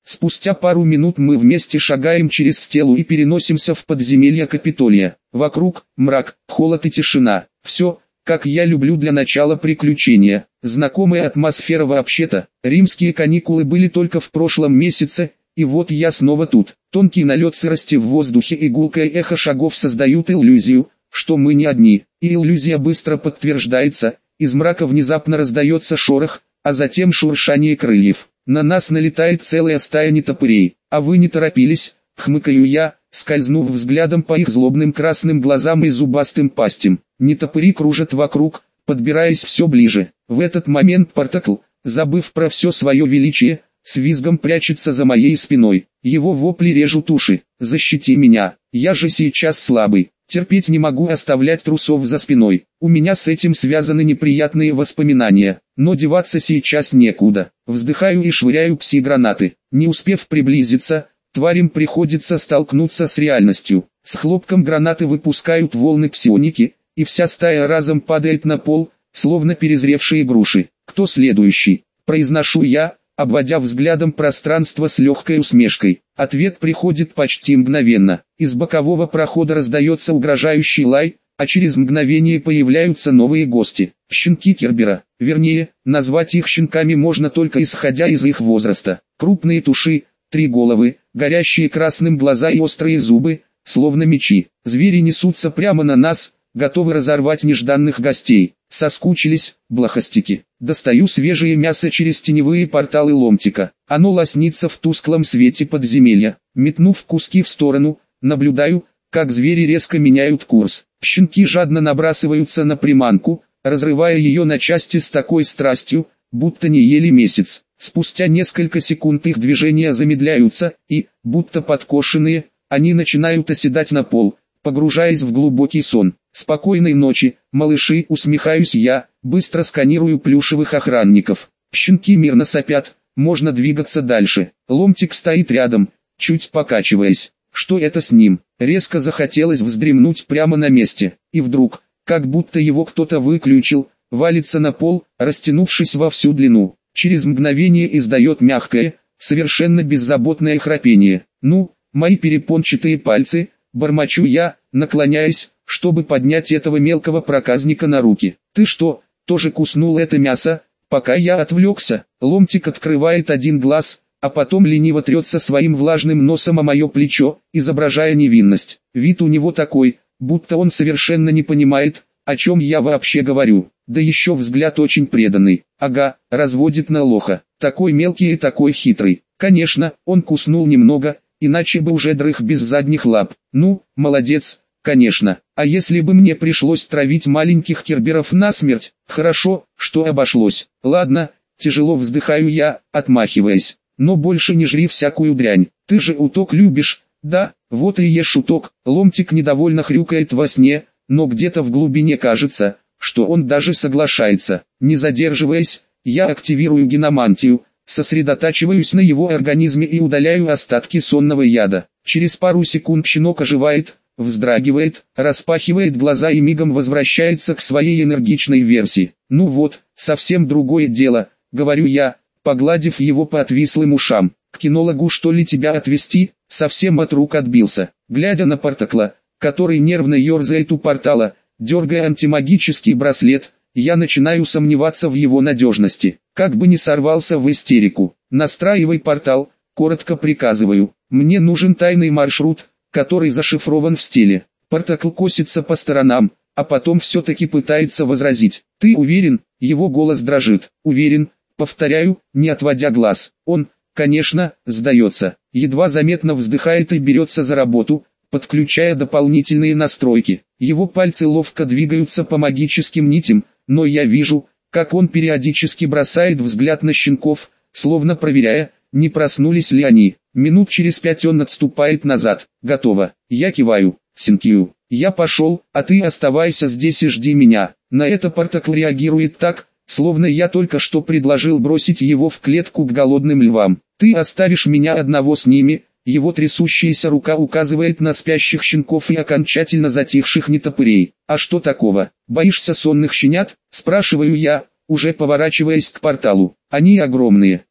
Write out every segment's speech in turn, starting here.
Спустя пару минут мы вместе шагаем через стелу и переносимся в подземелье Капитолия. Вокруг мрак, холод и тишина. Все, как я люблю для начала приключения. Знакомая атмосфера вообще-то. Римские каникулы были только в прошлом месяце, и вот я снова тут. Тонкий налет сырости в воздухе и гулкое эхо шагов создают иллюзию, что мы не одни. И иллюзия быстро подтверждается. Из мрака внезапно раздается шорох, а затем шуршание крыльев. На нас налетает целая стая нетопырей. А вы не торопились, хмыкаю я, скользнув взглядом по их злобным красным глазам и зубастым пастям. Нетопыри кружат вокруг, подбираясь все ближе. В этот момент Партакл, забыв про все свое величие, с визгом прячется за моей спиной. Его вопли режут уши. «Защити меня, я же сейчас слабый. Терпеть не могу оставлять трусов за спиной. У меня с этим связаны неприятные воспоминания, но деваться сейчас некуда. Вздыхаю и швыряю пси-гранаты. Не успев приблизиться, тварям приходится столкнуться с реальностью. С хлопком гранаты выпускают волны псионики, и вся стая разом падает на пол, словно перезревшие груши. «Кто следующий?» – произношу я, обводя взглядом пространство с легкой усмешкой. Ответ приходит почти мгновенно. Из бокового прохода раздается угрожающий лай, а через мгновение появляются новые гости. Щенки Кербера. Вернее, назвать их щенками можно только исходя из их возраста. Крупные туши, 3 головы, горящие красным глаза и острые зубы, словно мечи. Звери несутся прямо на нас, готовы разорвать нежданных гостей. Соскучились, блохастики. Достаю свежее мясо через теневые порталы ломтика. Оно лоснится в тусклом свете подземелья. Метнув куски в сторону, наблюдаю, как звери резко меняют курс. Щенки жадно набрасываются на приманку, разрывая ее на части с такой страстью, будто не ели месяц. Спустя несколько секунд их движения замедляются, и, будто подкошенные, они начинают оседать на пол, погружаясь в глубокий сон. «Спокойной ночи, малыши», усмехаюсь я, быстро сканирую плюшевых охранников. Щенки мирно сопят, можно двигаться дальше. Ломтик стоит рядом, чуть покачиваясь. Что это с ним? Резко захотелось вздремнуть прямо на месте. И вдруг, как будто его кто-то выключил, валится на пол, растянувшись во всю длину. Через мгновение издает мягкое, совершенно беззаботное храпение. «Ну, мои перепончатые пальцы», бормочу я, наклоняясь, чтобы поднять этого мелкого проказника на руки. «Ты что, тоже куснул это мясо?» Пока я отвлекся, Ломтик открывает один глаз, а потом лениво трется своим влажным носом о мое плечо, изображая невинность. Вид у него такой, будто он совершенно не понимает, о чем я вообще говорю. Да еще взгляд очень преданный. Ага, разводит на лоха. Такой мелкий и такой хитрый. Конечно, он куснул немного, иначе бы уже дрых без задних лап. Ну, молодец, конечно. А если бы мне пришлось травить маленьких керберов насмерть? Хорошо, что обошлось. Ладно, тяжело вздыхаю я, отмахиваясь. Но больше не жри всякую дрянь. Ты же уток любишь, да? Вот и ешь уток. Ломтик недовольно хрюкает во сне, но где-то в глубине кажется, что он даже соглашается. Не задерживаясь, я активирую геномантию, сосредотачиваюсь на его организме и удаляю остатки сонного яда. Через пару секунд щенок оживает, вздрагивает, распахивает глаза и мигом возвращается к своей энергичной версии. Ну вот, совсем другое дело, говорю я, погладив его по отвислым ушам. К кинологу что ли тебя отвезти? Совсем от рук отбился. Глядя на Партакла, который нервно ерзает у портала, дергая антимагический браслет, я начинаю сомневаться в его надежности. Как бы не сорвался в истерику. Настраивай портал, коротко приказываю. Мне нужен тайный маршрут, который зашифрован в стиле. Партакл косится по сторонам, а потом все-таки пытается возразить. Ты уверен? Его голос дрожит. Уверен, повторяю, не отводя глаз. Он, конечно, сдается. Едва заметно вздыхает и берется за работу, подключая дополнительные настройки. Его пальцы ловко двигаются по магическим нитям, но я вижу, как он периодически бросает взгляд на щенков, словно проверяя, не проснулись ли они. Минут через 5 он отступает назад. Готово. Я киваю. Синкью. Я пошел, а ты оставайся здесь и жди меня. На это Партакл реагирует так, словно я только что предложил бросить его в клетку к голодным львам. Ты оставишь меня одного с ними. Его трясущаяся рука указывает на спящих щенков и окончательно затихших нетопырей. А что такого? Боишься сонных щенят? Спрашиваю я, уже поворачиваясь к порталу. Они огромные,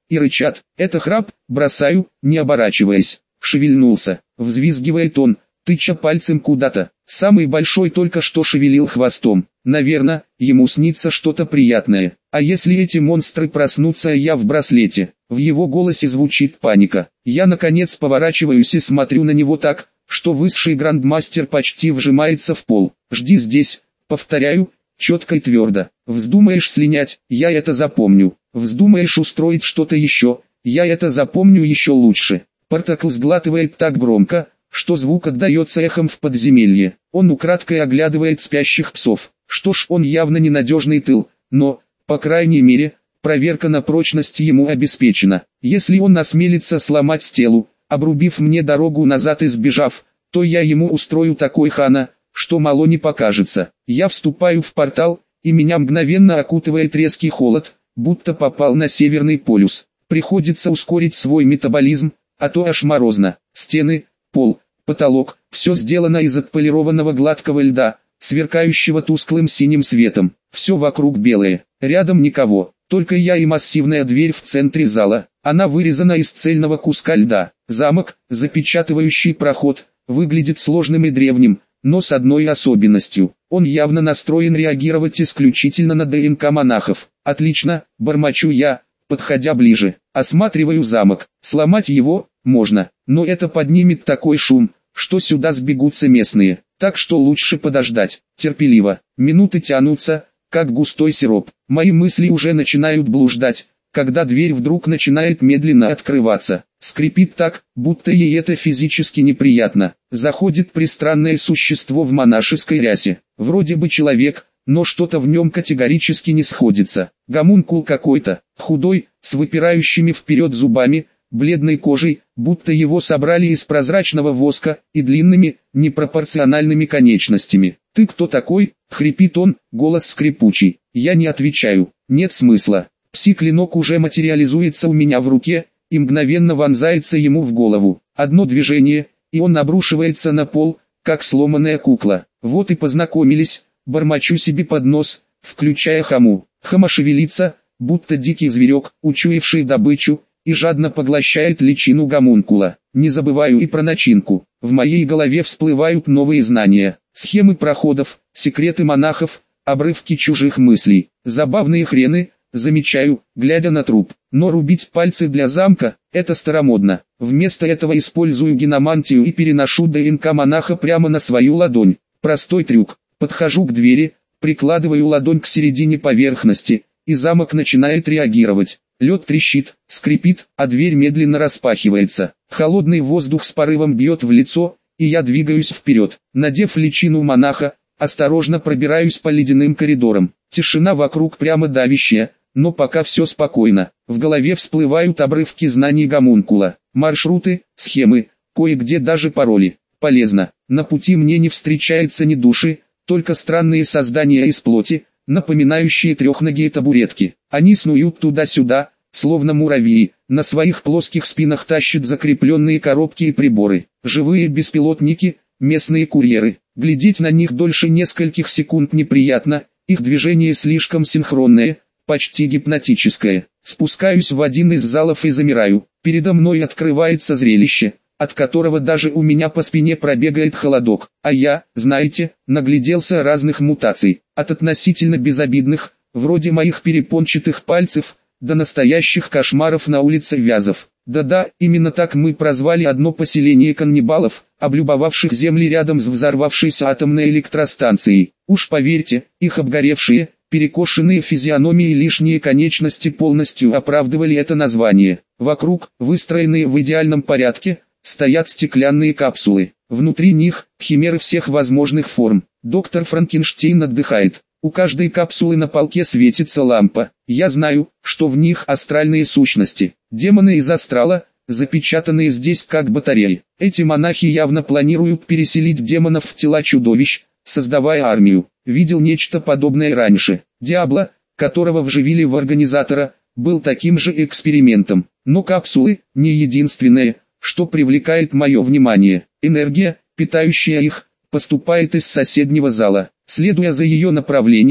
и рычат. Это храп, бросаю, не оборачиваясь. Шевельнулся, взвизгивает он, тыча пальцем куда-то. Самый большой только что шевелил хвостом. Наверное, ему снится что-то приятное. А если эти монстры проснутся, я в браслете? В его голосе звучит паника. Я наконец поворачиваюсь и смотрю на него так, что высший грандмастер почти вжимается в пол. Жди здесь, повторяю, четко и твердо. Вздумаешь слинять, я это запомню. Вздумаешь устроить что-то еще, я это запомню еще лучше. Спартакл сглатывает так громко, что звук отдается эхом в подземелье. Он украдкой оглядывает спящих псов. Что ж, он явно ненадежный тыл, но, по крайней мере, проверка на прочность ему обеспечена. Если он осмелится сломать стелу, обрубив мне дорогу назад и сбежав, то я ему устрою такой хана, что мало не покажется. Я вступаю в портал, и меня мгновенно окутывает резкий холод, будто попал на Северный полюс. Приходится ускорить свой метаболизм, а то аж морозно. Стены, пол, потолок, все сделано из отполированного гладкого льда, сверкающего тусклым синим светом. Все вокруг белое, рядом никого, только я и массивная дверь в центре зала. Она вырезана из цельного куска льда. Замок, запечатывающий проход, выглядит сложным и древним, но с одной особенностью. Он явно настроен реагировать исключительно на ДНК монахов. Отлично, бормочу я, подходя ближе. Осматриваю замок. Сломать его можно, но это поднимет такой шум, что сюда сбегутся местные. Так что лучше подождать. Терпеливо. Минуты тянутся, как густой сироп. Мои мысли уже начинают блуждать, когда дверь вдруг начинает медленно открываться. Скрипит так, будто ей это физически неприятно. Заходит пристранное существо в монашеской рясе. Вроде бы человек, но что-то в нем категорически не сходится. Гомункул какой-то, худой, с выпирающими вперед зубами, бледной кожей, будто его собрали из прозрачного воска, и длинными, непропорциональными конечностями. «Ты кто такой?» — хрипит он, голос скрипучий. Я не отвечаю, нет смысла. Пси-клинок уже материализуется у меня в руке, и мгновенно вонзается ему в голову. Одно движение, и он обрушивается на пол, как сломанная кукла. Вот и познакомились, бормочу себе под нос, включая хаму. Хама шевелится, будто дикий зверек, учуявший добычу, и жадно поглощает личину гомункула. Не забываю и про начинку. В моей голове всплывают новые знания, схемы проходов, секреты монахов, обрывки чужих мыслей. Забавные хрены, замечаю, глядя на труп. Но рубить пальцы для замка – это старомодно. Вместо этого использую геномантию и переношу ДНК монаха прямо на свою ладонь. Простой трюк. Подхожу к двери, прикладываю ладонь к середине поверхности, и замок начинает реагировать. Лед трещит, скрипит, а дверь медленно распахивается. Холодный воздух с порывом бьет в лицо, и я двигаюсь вперед. Надев личину монаха, осторожно пробираюсь по ледяным коридорам. Тишина вокруг прямо давящая, но пока все спокойно. В голове всплывают обрывки знаний гомункула, маршруты, схемы, кое-где даже пароли. Полезно. На пути мне не встречается ни души, только странные создания из плоти, напоминающие трехногие табуретки. Они снуют туда-сюда, словно муравьи, на своих плоских спинах тащат закрепленные коробки и приборы. Живые беспилотники, местные курьеры. Глядеть на них дольше нескольких секунд неприятно, их движение слишком синхронное, почти гипнотическое. Спускаюсь в один из залов и замираю. Передо мной открывается зрелище, от которого даже у меня по спине пробегает холодок. А я, знаете, нагляделся разных мутаций, от относительно безобидных, вроде моих перепончатых пальцев, до настоящих кошмаров на улице Вязов. Да-да, именно так мы прозвали одно поселение каннибалов, облюбовавших земли рядом с взорвавшейся атомной электростанцией. Уж поверьте, их обгоревшие, перекошенные физиономии и лишние конечности полностью оправдывали это название. Вокруг, выстроенные в идеальном порядке, стоят стеклянные капсулы. Внутри них – химеры всех возможных форм. Доктор Франкенштейн отдыхает. У каждой капсулы на полке светится лампа. Я знаю, что в них астральные сущности. Демоны из астрала, запечатанные здесь как батареи. Эти монахи явно планируют переселить демонов в тела чудовищ, создавая армию. Видел нечто подобное раньше. Диабло, которого вживили в организатора, был таким же экспериментом. Но капсулы – не единственное, что привлекает мое внимание. Энергия, питающая их, поступает из соседнего зала. Следуя за ее направлением,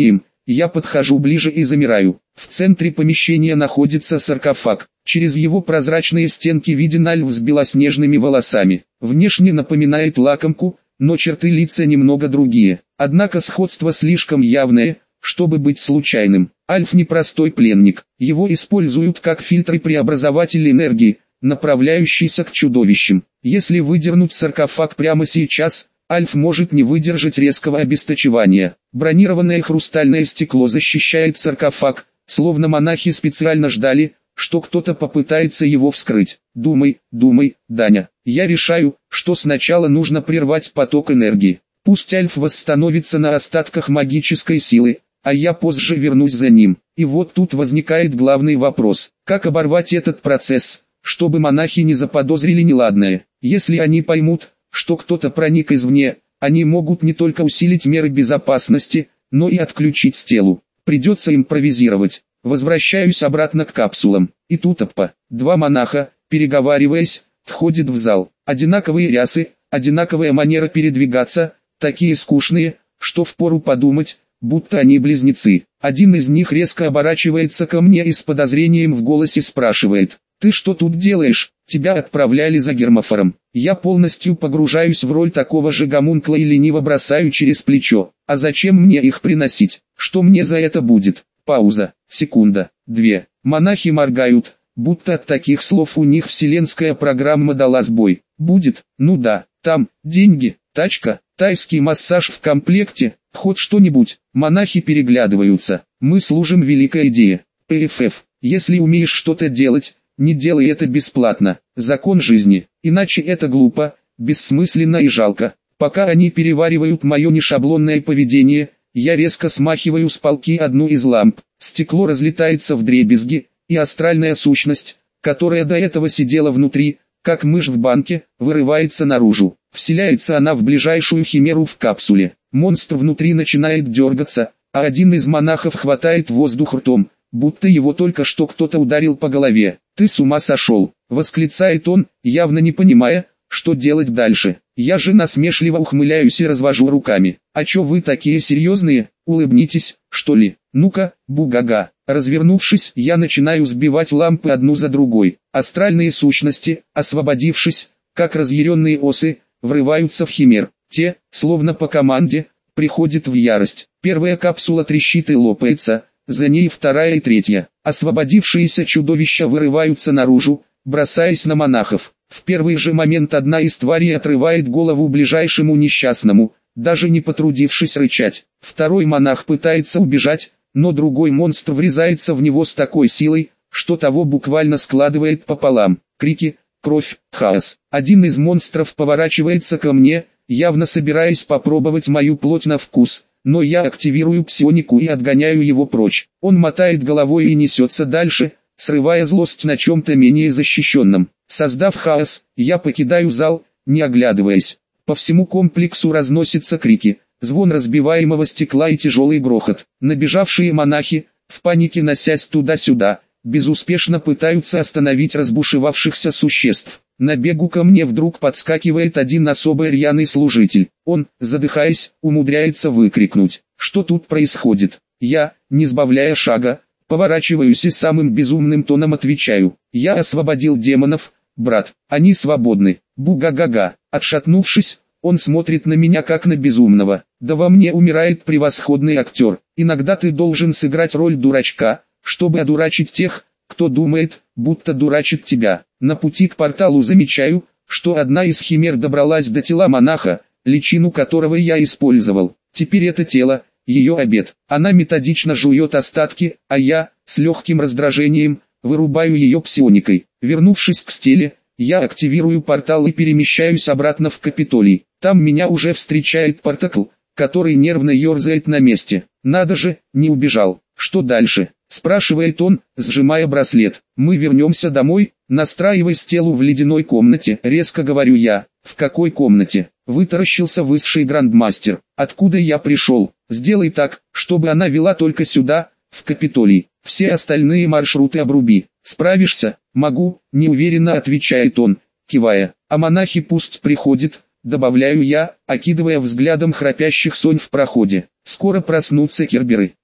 Я подхожу ближе и замираю. В центре помещения находится саркофаг. Через его прозрачные стенки виден альф с белоснежными волосами. Внешне напоминает лакомку, но черты лица немного другие. Однако сходство слишком явное, чтобы быть случайным. Альф не простой пленник. Его используют как фильтр и преобразователь энергии, направляющийся к чудовищам. Если выдернуть саркофаг прямо сейчас, Альф может не выдержать резкого обесточивания. Бронированное хрустальное стекло защищает саркофаг, словно монахи специально ждали, что кто-то попытается его вскрыть. Думай, Даня. Я решаю, что сначала нужно прервать поток энергии. Пусть Альф восстановится на остатках магической силы, а я позже вернусь за ним. И вот тут возникает главный вопрос. Как оборвать этот процесс, чтобы монахи не заподозрили неладное? Если они поймут, что кто-то проник извне, они могут не только усилить меры безопасности, но и отключить стелу. Придется импровизировать. Возвращаюсь обратно к капсулам. И тут два монаха, переговариваясь, входят в зал. Одинаковые рясы, одинаковая манера передвигаться, такие скучные, что впору подумать, будто они близнецы. Один из них резко оборачивается ко мне и с подозрением в голосе спрашивает: «Ты что тут делаешь? Тебя отправляли за Гермофором». Я полностью погружаюсь в роль такого же гомункла и лениво бросаю через плечо: «А зачем мне их приносить? Что мне за это будет?» Пауза, секунда, две. Монахи моргают, будто от таких слов у них вселенская программа дала сбой. «Будет? Ну да, там, деньги, тачка, тайский массаж в комплекте, хоть что-нибудь». Монахи переглядываются. «Мы служим великой идее. ПФФ, если умеешь что-то делать, не делай это бесплатно. Закон жизни. Иначе это глупо, бессмысленно и жалко». Пока они переваривают мое нешаблонное поведение, я резко смахиваю с полки одну из ламп. Стекло разлетается вдребезги, и астральная сущность, которая до этого сидела внутри, как мышь в банке, вырывается наружу. Вселяется она в ближайшую химеру в капсуле. Монстр внутри начинает дергаться, а один из монахов хватает воздух ртом, будто его только что кто-то ударил по голове. «Ты с ума сошел!» — восклицает он, явно не понимая, что делать дальше. Я же насмешливо ухмыляюсь и развожу руками. «А чё вы такие серьезные? Улыбнитесь, что ли? Ну-ка, бугага». Развернувшись, я начинаю сбивать лампы одну за другой. Астральные сущности, освободившись, как разъяренные осы, врываются в химер. Те, словно по команде, приходят в ярость. Первая капсула трещит и лопается, за ней вторая и третья. Освободившиеся чудовища вырываются наружу, бросаясь на монахов. В первый же момент одна из тварей отрывает голову ближайшему несчастному, даже не потрудившись рычать. Второй монах пытается убежать, но другой монстр врезается в него с такой силой, что того буквально складывает пополам. Крики, кровь, хаос. Один из монстров поворачивается ко мне, явно собираясь попробовать мою плоть на вкус, но я активирую псионику и отгоняю его прочь. Он мотает головой и несется дальше, срывая злость на чем-то менее защищенном. Создав хаос, я покидаю зал, не оглядываясь. По всему комплексу разносятся крики, звон разбиваемого стекла и тяжелый грохот. Набежавшие монахи, в панике носясь туда-сюда, безуспешно пытаются остановить разбушевавшихся существ. На бегу ко мне вдруг подскакивает один особо рьяный служитель. Он, задыхаясь, умудряется выкрикнуть: «Что тут происходит?» Я, не сбавляя шага, поворачиваюсь и самым безумным тоном отвечаю: «Я освободил демонов, брат, они свободны». Буга-га-га. Отшатнувшись, он смотрит на меня как на безумного. Да во мне умирает превосходный актер. Иногда ты должен сыграть роль дурачка, чтобы одурачить тех, кто думает, будто дурачит тебя. На пути к порталу замечаю, что одна из химер добралась до тела монаха, личину которого я использовал. Теперь это тело, ее обед. Она методично жует остатки, а я, с легким раздражением, вырубаю ее псионикой. Вернувшись к стеле, я активирую портал и перемещаюсь обратно в Капитолий. Там меня уже встречает Партакл, который нервно ерзает на месте. «Надо же, не убежал. Что дальше?» — спрашивает он, сжимая браслет. «Мы вернемся домой, настраивай стелу в ледяной комнате», — резко говорю я. «В какой комнате?» — вытаращился высший грандмастер. «Откуда я пришел? Сделай так, чтобы она вела только сюда, в Капитолий. Все остальные маршруты обруби. Справишься?» «Могу», — неуверенно отвечает он, кивая. «А монахи пусть приходят», — добавляю я, окидывая взглядом храпящих сонь в проходе. «Скоро проснутся керберы».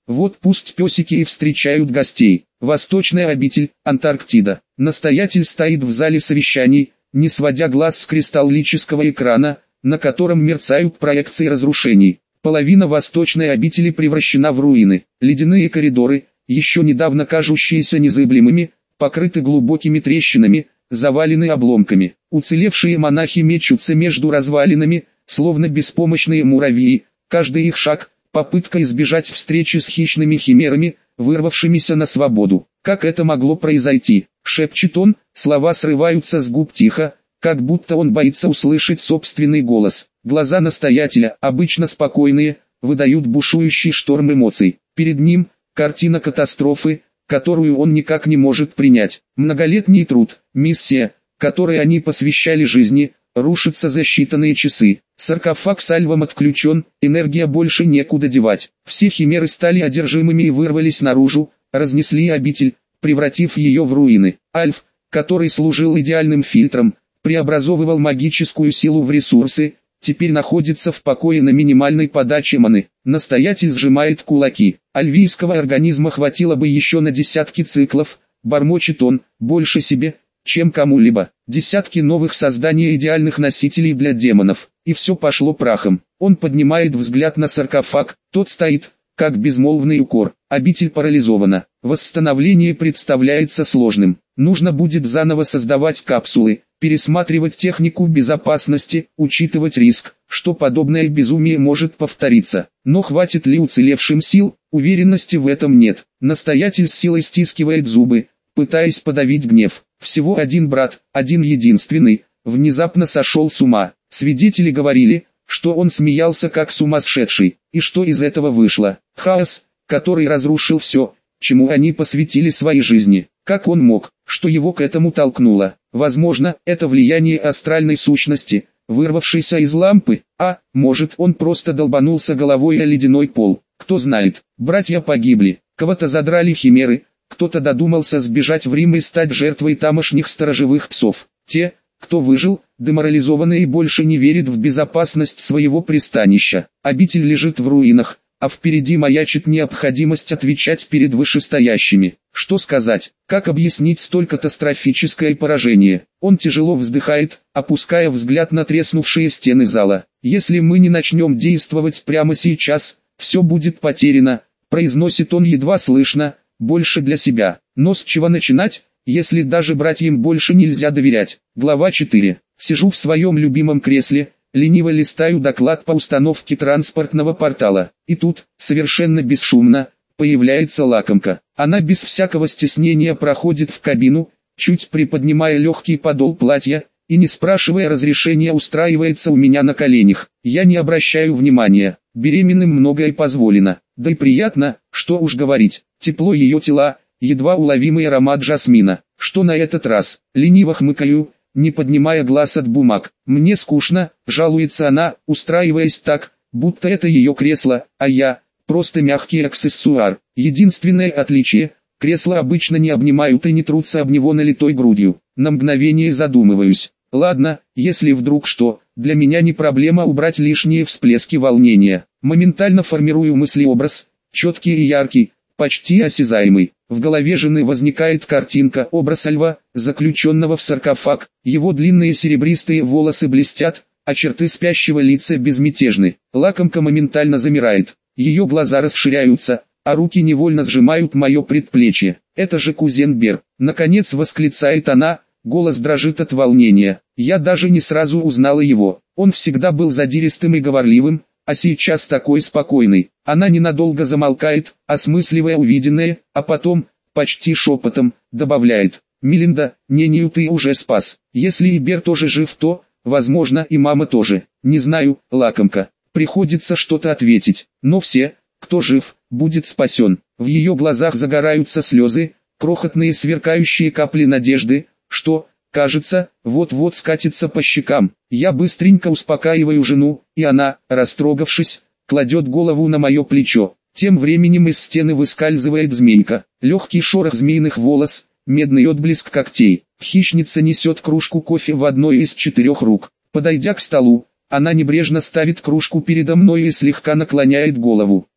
Вот пусть песики и встречают гостей. Восточная обитель, Антарктида. Настоятель стоит в зале совещаний, не сводя глаз с кристаллического экрана, на котором мерцают проекции разрушений. Половина восточной обители превращена в руины. Ледяные коридоры, еще недавно кажущиеся незыблемыми, покрыты глубокими трещинами, завалены обломками. Уцелевшие монахи мечутся между развалинами, словно беспомощные муравьи. Каждый их шаг – попытка избежать встречи с хищными химерами, вырвавшимися на свободу. «Как это могло произойти?» – шепчет он, слова срываются с губ тихо, как будто он боится услышать собственный голос. Глаза настоятеля, обычно спокойные, выдают бушующий шторм эмоций. Перед ним – картина катастрофы, которую он никак не может принять. Многолетний труд, миссия, которой они посвящали жизни, рушится за считанные часы. Саркофаг с альвом отключен, энергия больше некуда девать. Все химеры стали одержимыми и вырвались наружу, разнесли обитель, превратив ее в руины. Альф, который служил идеальным фильтром, преобразовывал магическую силу в ресурсы, теперь находится в покое на минимальной подаче маны. Настоятель сжимает кулаки. Альвийского организма хватило бы еще на десятки циклов, бормочет он, больше себе, чем кому-либо. Десятки новых созданий идеальных носителей для демонов. И все пошло прахом. Он поднимает взгляд на саркофаг, тот стоит, как безмолвный укор. Обитель парализована. Восстановление представляется сложным. Нужно будет заново создавать капсулы, пересматривать технику безопасности, учитывать риск, что подобное безумие может повториться. Но хватит ли уцелевшим сил, уверенности в этом нет. Настоятель с силой стискивает зубы, пытаясь подавить гнев. Всего один брат, один единственный, внезапно сошел с ума. Свидетели говорили, что он смеялся как сумасшедший, и что из этого вышло? Хаос, который разрушил все, чему они посвятили свои жизни. Как он мог, что его к этому толкнуло? Возможно, это влияние астральной сущности, вырвавшейся из лампы, а, может, он просто долбанулся головой о ледяной пол. Кто знает, братья погибли, кого-то задрали химеры, кто-то додумался сбежать в Рим и стать жертвой тамошних сторожевых псов. Те, кто выжил, деморализованы и больше не верит в безопасность своего пристанища. Обитель лежит в руинах, а впереди маячит необходимость отвечать перед вышестоящими. Что сказать, как объяснить столь катастрофическое поражение? Он тяжело вздыхает, опуская взгляд на треснувшие стены зала. «Если мы не начнем действовать прямо сейчас, все будет потеряно», произносит он едва слышно, больше для себя. Но с чего начинать, если даже братьям больше нельзя доверять? Глава 4. Сижу в своем любимом кресле, лениво листаю доклад по установке транспортного портала. И тут, совершенно бесшумно, появляется лакомка. Она без всякого стеснения проходит в кабину, чуть приподнимая легкий подол платья, и не спрашивая разрешения устраивается у меня на коленях. Я не обращаю внимания, беременным многое позволено. Да и приятно, что уж говорить, тепло ее тела, едва уловимый аромат жасмина. Что на этот раз? Лениво хмыкаю, не поднимая глаз от бумаг. Мне скучно, жалуется она, устраиваясь так, будто это ее кресло, а я просто мягкий аксессуар. Единственное отличие – кресла обычно не обнимают и не трутся об него налитой грудью. На мгновение задумываюсь. Ладно, если вдруг что, для меня не проблема убрать лишние всплески волнения. Моментально формирую мыслеобраз, четкий и яркий, почти осязаемый. В голове жены возникает картинка, образ льва, заключенного в саркофаг. Его длинные серебристые волосы блестят, а черты спящего лица безмятежны. Лакомка моментально замирает. Ее глаза расширяются, а руки невольно сжимают мое предплечье. Это же кузен Бер. Наконец восклицает она, голос дрожит от волнения. Я даже не сразу узнала его. Он всегда был задиристым и говорливым, а сейчас такой спокойный. Она ненадолго замолкает, осмысливая увиденное, а потом, почти шепотом, добавляет: «Мелинда, Нению ты уже спас. Если и Бер тоже жив, то, возможно, и мама тоже. Не знаю, лакомка». Приходится что-то ответить, но все, кто жив, будет спасен. В ее глазах загораются слезы, крохотные сверкающие капли надежды, что, кажется, вот-вот скатится по щекам. Я быстренько успокаиваю жену, и она, растрогавшись, кладет голову на мое плечо. Тем временем из стены выскальзывает змейка. Легкий шорох змеиных волос, медный отблеск когтей. Хищница несет кружку кофе в одной из 4 рук. Подойдя к столу, она небрежно ставит кружку передо мной и слегка наклоняет голову.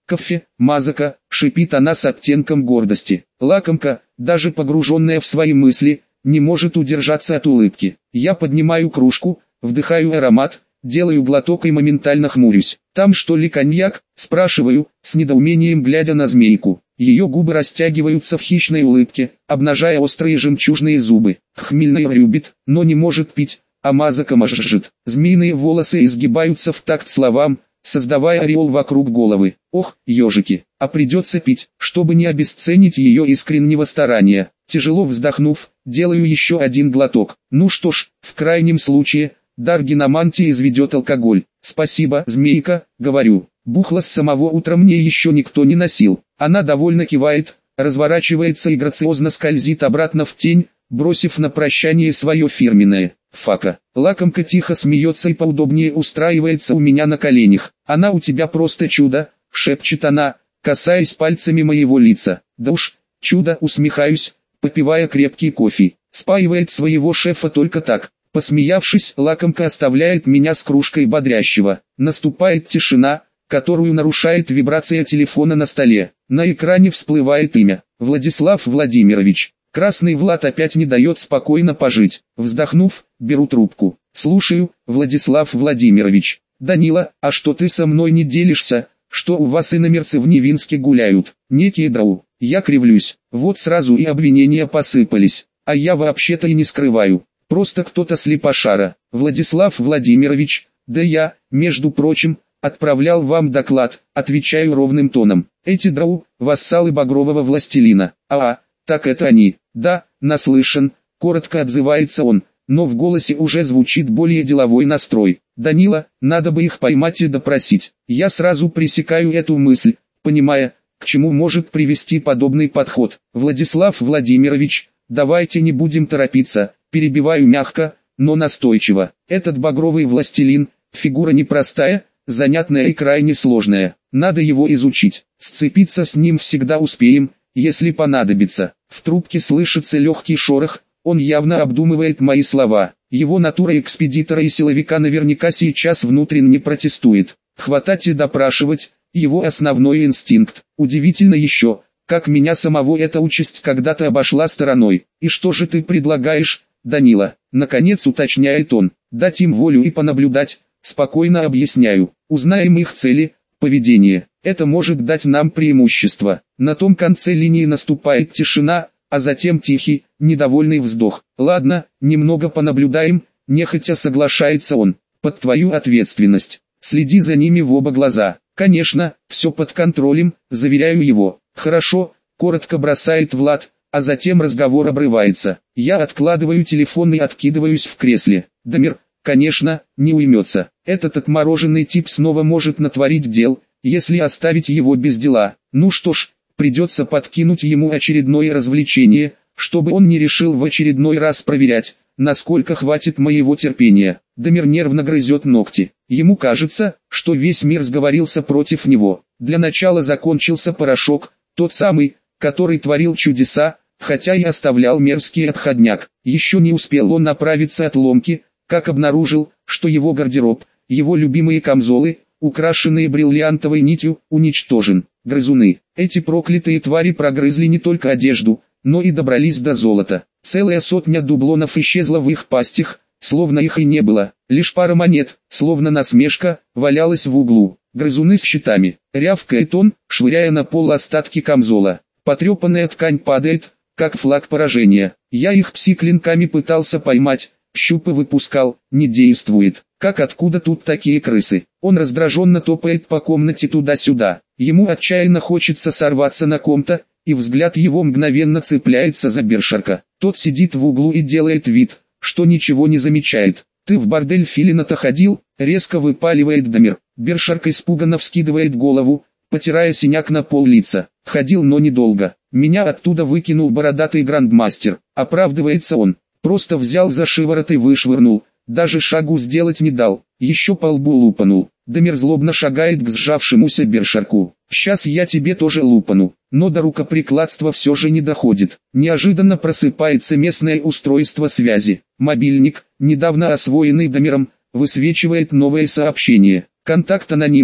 Кофе, мазака, шипит она с оттенком гордости. Лакомка, даже погруженная в свои мысли, не может удержаться от улыбки. Я поднимаю кружку, вдыхаю аромат, делаю глоток и моментально хмурюсь. «Там что ли коньяк?» – спрашиваю, с недоумением глядя на змейку. Ее губы растягиваются в хищной улыбке, обнажая острые жемчужные зубы. Хмельный любит, но не может пить, а мазака мажет. Змеиные волосы изгибаются в такт словам, создавая ореол вокруг головы. Ох, ежики, а придется пить, чтобы не обесценить ее искреннего старания. Тяжело вздохнув, делаю еще один глоток. Ну что ж, в крайнем случае, дар гиномантии изведет алкоголь. Спасибо, змейка, говорю. Бухло с самого утра мне еще никто не носил. Она довольно кивает, разворачивается и грациозно скользит обратно в тень, бросив на прощание свое фирменное «фака». Лакомка тихо смеется и поудобнее устраивается у меня на коленях. «Она у тебя просто чудо», — шепчет она, касаясь пальцами моего лица. «Да уж, чудо», — усмехаюсь, попивая крепкий кофе. Спаивает своего шефа только так. Посмеявшись, лакомка оставляет меня с кружкой бодрящего. Наступает тишина, которую нарушает вибрация телефона на столе. На экране всплывает имя. Владислав Владимирович. Красный Влад опять не дает спокойно пожить. Вздохнув, беру трубку. «Слушаю, Владислав Владимирович». «Данила, а что ты со мной не делишься? Что у вас иномерцы в Невинске гуляют?» «Некие драу». Я кривлюсь. Вот сразу и обвинения посыпались. А я вообще-то и не скрываю. Просто кто-то слепошара. «Владислав Владимирович, да я, между прочим, отправлял вам доклад», отвечаю ровным тоном. «Эти драу, вассалы багрового властелина». Так это они». «Да, наслышан», коротко отзывается он, но в голосе уже звучит более деловой настрой. «Данила, надо бы их поймать и допросить». Я сразу пресекаю эту мысль, понимая, к чему может привести подобный подход. «Владислав Владимирович, давайте не будем торопиться», перебиваю мягко, но настойчиво. Этот багровый властелин, фигура непростая, занятная и крайне сложная. Надо его изучить. Сцепиться с ним всегда успеем, если понадобится. В трубке слышится легкий шорох, он явно обдумывает мои слова. Его натура экспедитора и силовика наверняка сейчас внутренне протестует. Хватать и допрашивать – его основной инстинкт. Удивительно еще, как меня самого эта участь когда-то обошла стороной. «И что же ты предлагаешь, Данила?» Наконец уточняет он. «Дать им волю и понаблюдать», спокойно объясняю. «Узнаем их цели, поведение. Это может дать нам преимущество». На том конце линии наступает тишина, а затем тихий, недовольный вздох. «Ладно, немного понаблюдаем», нехотя соглашается он. «Под твою ответственность. Следи за ними в оба глаза». «Конечно, все под контролем», заверяю его. «Хорошо», коротко бросает Влад, а затем разговор обрывается. Я откладываю телефон и откидываюсь в кресле. Дамир, конечно, не уймется. Этот отмороженный тип снова может натворить дел, если оставить его без дела. Ну что ж, придется подкинуть ему очередное развлечение, чтобы он не решил в очередной раз проверять, насколько хватит моего терпения. Дамир нервно грызет ногти. Ему кажется, что весь мир сговорился против него. Для начала закончился порошок, тот самый, который творил чудеса, хотя и оставлял мерзкий отходняк. Еще не успел он направиться от ломки, как обнаружил, что его гардероб, его любимые камзолы, украшенные бриллиантовой нитью, уничтожен. Грызуны. Эти проклятые твари прогрызли не только одежду, но и добрались до золота. Целая сотня дублонов исчезла в их пастях, словно их и не было. Лишь пара монет, словно насмешка, валялась в углу. Грызуны с щитами. Рявкает он, швыряя на пол остатки камзола. Потрепанная ткань падает, как флаг поражения. Я их пси-клинками пытался поймать, щупы выпускал, не действует. Как откуда тут такие крысы? Он раздраженно топает по комнате туда-сюда. Ему отчаянно хочется сорваться на ком-то, и взгляд его мгновенно цепляется за Бершарка. Тот сидит в углу и делает вид, что ничего не замечает. «Ты в бордель Филина-то ходил?» — резко выпаливает Дамир. Бершарк испуганно вскидывает голову, потирая синяк на пол лица. «Ходил, но недолго. Меня оттуда выкинул бородатый грандмастер», — оправдывается он. «Просто взял за шиворот и вышвырнул, даже шагу сделать не дал, еще по лбу лупанул». Дамир злобно шагает к сжавшемуся Бершарку. «Сейчас я тебе тоже лупану», но до рукоприкладства все же не доходит. Неожиданно просыпается местное устройство связи. Мобильник, недавно освоенный Дамиром, высвечивает новое сообщение. Контакт анонимный,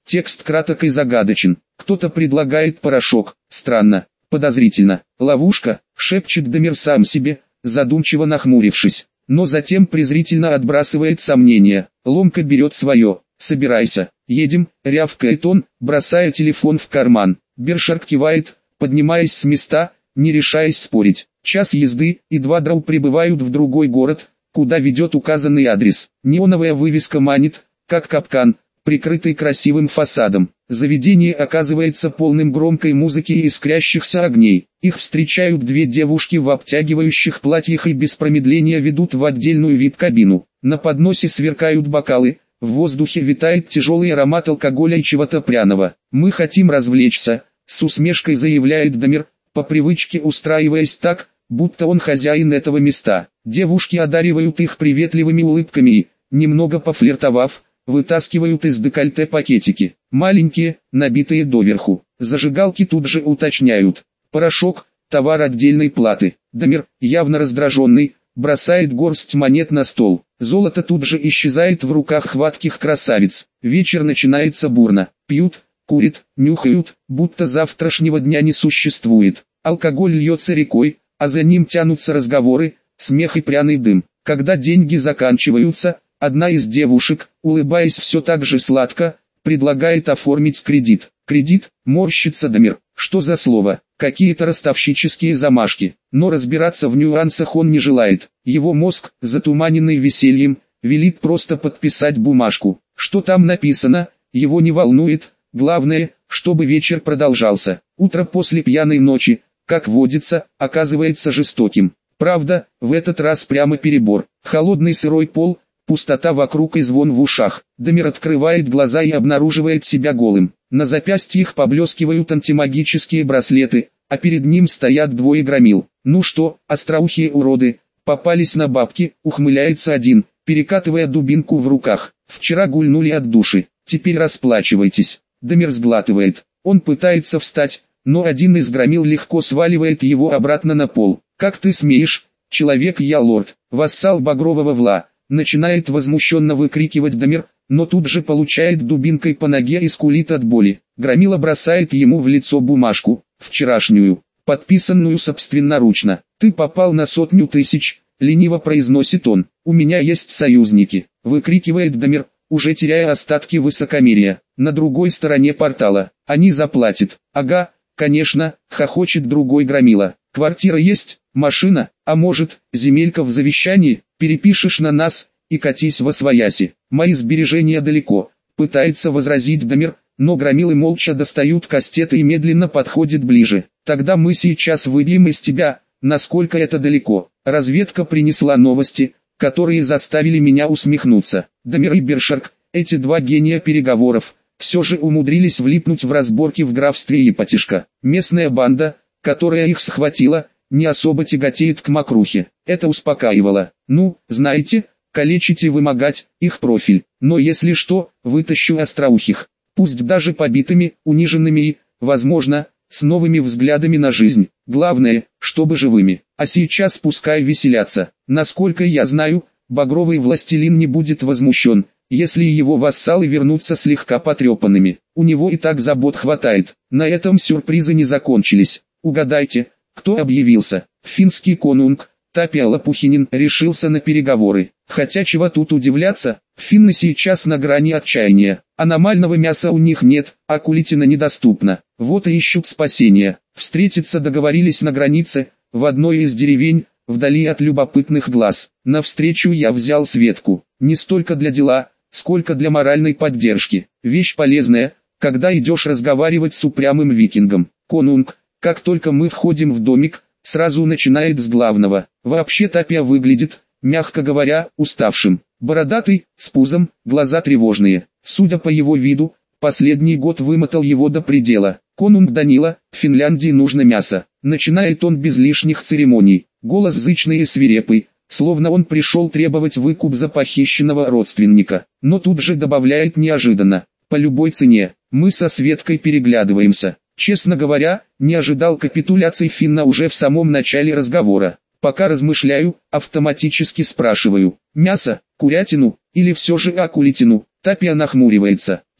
Текст краток и загадочен. Кто-то предлагает порошок. Странно, подозрительно. Ловушка, шепчет Дамир сам себе, задумчиво нахмурившись. Но затем презрительно отбрасывает сомнения. Ломка берет свое. «Собирайся, едем», рявкает он, бросая телефон в карман. Бершарк кивает, поднимаясь с места, не решаясь спорить. Час езды, и два драу прибывают в другой город, куда ведет указанный адрес. Неоновая вывеска манит, как капкан, прикрытый красивым фасадом. Заведение оказывается полным громкой музыки и искрящихся огней. Их встречают две девушки в обтягивающих платьях и без промедления ведут в отдельную вип-кабину. На подносе сверкают бокалы, в воздухе витает тяжелый аромат алкоголя и чего-то пряного. «Мы хотим развлечься», — с усмешкой заявляет Дамир, по привычке устраиваясь так, будто он хозяин этого места. Девушки одаривают их приветливыми улыбками и, немного пофлиртовав, вытаскивают из декольте пакетики. Маленькие, набитые доверху. Зажигалки тут же уточняют. Порошок, товар отдельной платы. Дамир, явно раздраженный, бросает горсть монет на стол. Золото тут же исчезает в руках хватких красавиц. Вечер начинается бурно. Пьют, курят, нюхают, будто завтрашнего дня не существует. Алкоголь льется рекой, а за ним тянутся разговоры, смех и пряный дым. Когда деньги заканчиваются, одна из девушек, улыбаясь все так же сладко, предлагает оформить кредит. Кредит, морщится Дамир. Что за слово? Какие-то ростовщические замашки. Но разбираться в нюансах он не желает. Его мозг, затуманенный весельем, велит просто подписать бумажку. Что там написано, его не волнует. Главное, чтобы вечер продолжался. Утро после пьяной ночи, как водится, оказывается жестоким. Правда, в этот раз прямо перебор. Холодный сырой пол, пустота вокруг и звон в ушах. Дамир открывает глаза и обнаруживает себя голым. На запястьях поблескивают антимагические браслеты, а перед ним стоят двое громил. «Ну что, остроухие уроды, попались на бабки», ухмыляется один, перекатывая дубинку в руках. «Вчера гульнули от души, теперь расплачивайтесь». Дамир сглатывает. Он пытается встать, но один из громил легко сваливает его обратно на пол. «Как ты смеешь, человек, я лорд, вассал Багрового Вла», начинает возмущенно выкрикивать Дамир, но тут же получает дубинкой по ноге и скулит от боли. Громила бросает ему в лицо бумажку, вчерашнюю, подписанную собственноручно. «Ты попал на 100 000, лениво произносит он. «У меня есть союзники», выкрикивает Дамир, уже теряя остатки высокомерия. На другой стороне портала. «Они заплатят». «Ага, конечно», хохочет другой громила. «Квартира есть, машина, а может, земелька в завещании, перепишешь на нас, и катись восвояси. Мои сбережения далеко», пытается возразить Дамир, но громилы молча достают кастеты и медленно подходят ближе. «Тогда мы сейчас выбьем из тебя, насколько это далеко». Разведка принесла новости, которые заставили меня усмехнуться. Дамир и Бершарк, эти два гения переговоров, все же умудрились влипнуть в разборки в графстве Ипатишка. Местная банда, которая их схватила, не особо тяготеет к мокрухе. Это успокаивало. «Ну, знаете, калечить и вымогать, их профиль. Но если что, вытащу остроухих. Пусть даже побитыми, униженными и, возможно, с новыми взглядами на жизнь. Главное, чтобы живыми. А сейчас пускай веселятся. Насколько я знаю, Багровый Властелин не будет возмущен, если его вассалы вернутся слегка потрепанными. У него и так забот хватает». На этом сюрпризы не закончились. Угадайте, кто объявился? Финский конунг Тапия Лопухинин решился на переговоры. Хотя чего тут удивляться, финны сейчас на грани отчаяния. Аномального мяса у них нет, а кулитина недоступна. Вот и ищут спасения. Встретиться договорились на границе, в одной из деревень, вдали от любопытных глаз. Навстречу я взял Светку. Не столько для дела, сколько для моральной поддержки. Вещь полезная, когда идешь разговаривать с упрямым викингом. Конунг, как только мы входим в домик, сразу начинает с главного. Вообще Тапия выглядит, мягко говоря, уставшим. Бородатый, с пузом, глаза тревожные. Судя по его виду, последний год вымотал его до предела. «Конунг Данила, в Финляндии нужно мясо». Начинает он без лишних церемоний. Голос зычный и свирепый, словно он пришел требовать выкуп за похищенного родственника. Но тут же добавляет неожиданно: «По любой цене». Мы со Светкой переглядываемся. Честно говоря, не ожидал капитуляции финна уже в самом начале разговора. Пока размышляю, автоматически спрашиваю: «Мясо, курятину, или все же акулитину?» Тапия нахмуривается.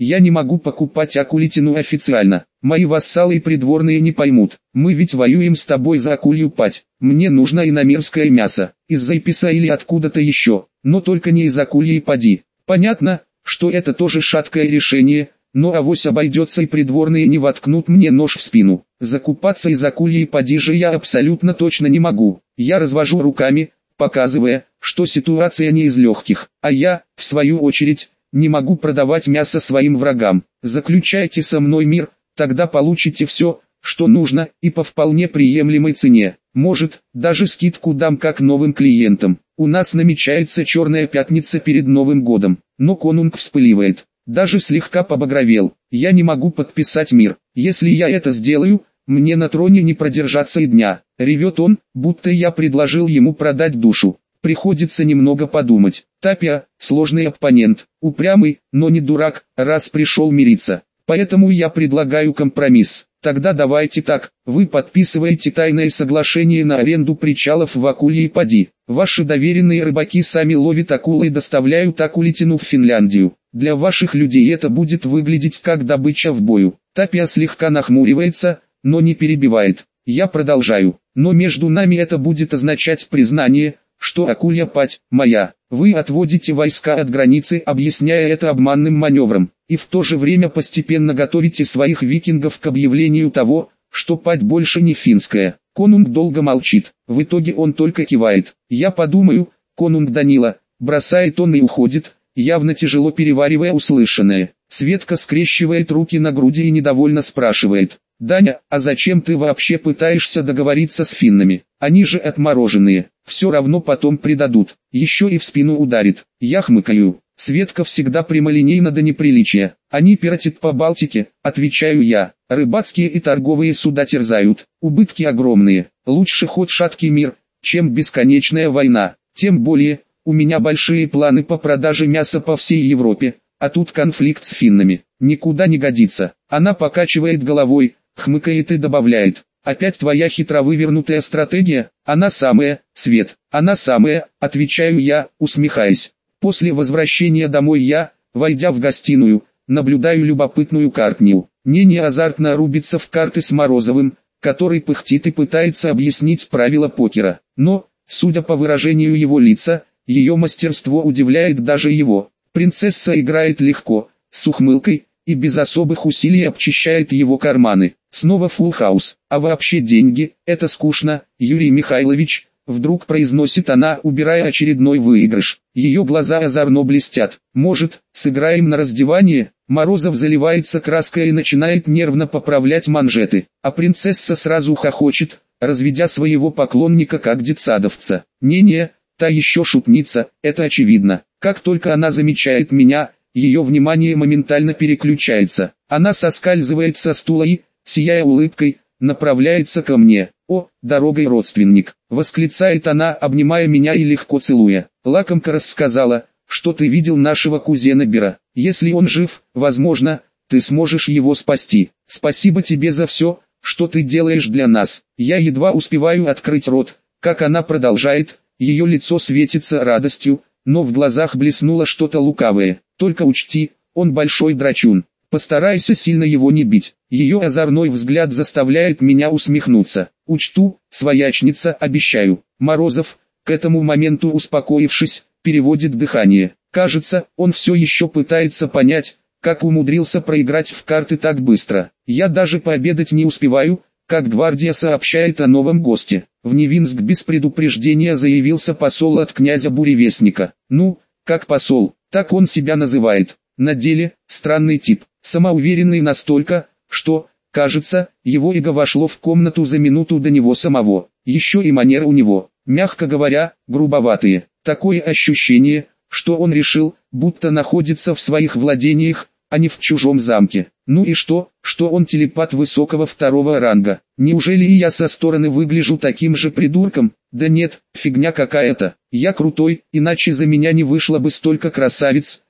Я не могу покупать акулитину официально. Мои вассалы и придворные не поймут. Мы ведь воюем с тобой за акулью пать. Мне нужно иномерское мясо. Из-за Эписа или откуда-то еще. Но только не из акульей пади. Понятно, что это тоже шаткое решение, но авось обойдется и придворные не воткнут мне нож в спину. Закупаться из акульей пади же я абсолютно точно не могу. Я развожу руками, показывая, что ситуация не из легких. А я, в свою очередь, не могу продавать мясо своим врагам. Заключайте со мной мир, тогда получите все, что нужно, и по вполне приемлемой цене. Может, даже скидку дам как новым клиентам. У нас намечается черная пятница перед Новым годом. Но конунг вспыливает. Даже слегка побагровел. Я не могу подписать мир. Если я это сделаю, мне на троне не продержаться и дня. Ревет он, будто я предложил ему продать душу. Приходится немного подумать. Тапиа – сложный оппонент, упрямый, но не дурак, раз пришел мириться. Поэтому я предлагаю компромисс. Тогда давайте так, вы подписываете тайное соглашение на аренду причалов в Акульей пади. Ваши доверенные рыбаки сами ловят акулы и доставляют акулитину в Финляндию. Для ваших людей это будет выглядеть как добыча в бою. Тапиа слегка нахмуривается, но не перебивает. Я продолжаю. Но между нами это будет означать признание, что акулья падь моя. Вы отводите войска от границы, объясняя это обманным маневром, и в то же время постепенно готовите своих викингов к объявлению того, что падь больше не финская. Конунг долго молчит, в итоге он только кивает. Я подумаю, конунг Данила, бросает он и уходит, явно тяжело переваривая услышанное. Светка скрещивает руки на груди и недовольно спрашивает: «Даня, а зачем ты вообще пытаешься договориться с финнами? Они же отмороженные, все равно потом предадут, еще и в спину ударит». Я хмыкаю. Светка всегда прямолинейна до неприличия. Они пиратят по Балтике, отвечаю я. Рыбацкие и торговые суда терзают, убытки огромные. Лучше хоть шаткий мир, чем бесконечная война. Тем более, у меня большие планы по продаже мяса по всей Европе, а тут конфликт с финнами. Никуда не годится. Она покачивает головой, хмыкает и добавляет: «Опять твоя хитро вывернутая стратегия?» «Она самая, Свет, она самая», отвечаю я, усмехаясь. После возвращения домой я, войдя в гостиную, наблюдаю любопытную картню. Неня азартно рубится в карты с Морозовым, который пыхтит и пытается объяснить правила покера. Но, судя по выражению его лица, ее мастерство удивляет даже его. Принцесса играет легко, с ухмылкой, и без особых усилий обчищает его карманы. Снова фулл хаус. А вообще деньги, это скучно, Юрий Михайлович, вдруг произносит она, убирая очередной выигрыш. Ее глаза озорно блестят. Может, сыграем на раздевание? Морозов заливается краской и начинает нервно поправлять манжеты. А принцесса сразу хохочет, разведя своего поклонника как детсадовца. Не-не, та еще шутница, это очевидно. Как только она замечает меня, ее внимание моментально переключается. Она соскальзывает со стула и, сияя улыбкой, направляется ко мне. «О, дорогой родственник!» — восклицает она, обнимая меня и легко целуя. «Лакомка рассказала, что ты видел нашего кузена Бера. Если он жив, возможно, ты сможешь его спасти. Спасибо тебе за все, что ты делаешь для нас». Я едва успеваю открыть рот, как она продолжает, ее лицо светится радостью, но в глазах блеснуло что-то лукавое. «Только учти, он большой драчун. Постарайся сильно его не бить». Ее озорной взгляд заставляет меня усмехнуться. «Учту, своячница, обещаю». Морозов, к этому моменту успокоившись, переводит дыхание. Кажется, он все еще пытается понять, как умудрился проиграть в карты так быстро. Я даже пообедать не успеваю, как гвардия сообщает о новом госте. В Невинск без предупреждения заявился посол от князя Буревестника. Ну, как посол, так он себя называет. На деле, странный тип, самоуверенный настолько, что, кажется, его эго вошло в комнату за минуту до него самого. Еще и манеры у него, мягко говоря, грубоватые. Такое ощущение, что он решил, будто находится в своих владениях, а не в чужом замке. Ну и что он телепат высокого второго ранга? Неужели и я со стороны выгляжу таким же придурком? Да нет, фигня какая-то. Я крутой, иначе за меня не вышло бы столько красавиц.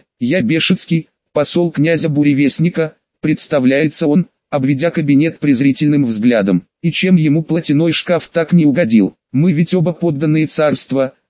Я Бешецкий, посол князя Буревестника, представляется он, обведя кабинет презрительным взглядом. И чем ему платяной шкаф так не угодил? Мы ведь оба подданные царства,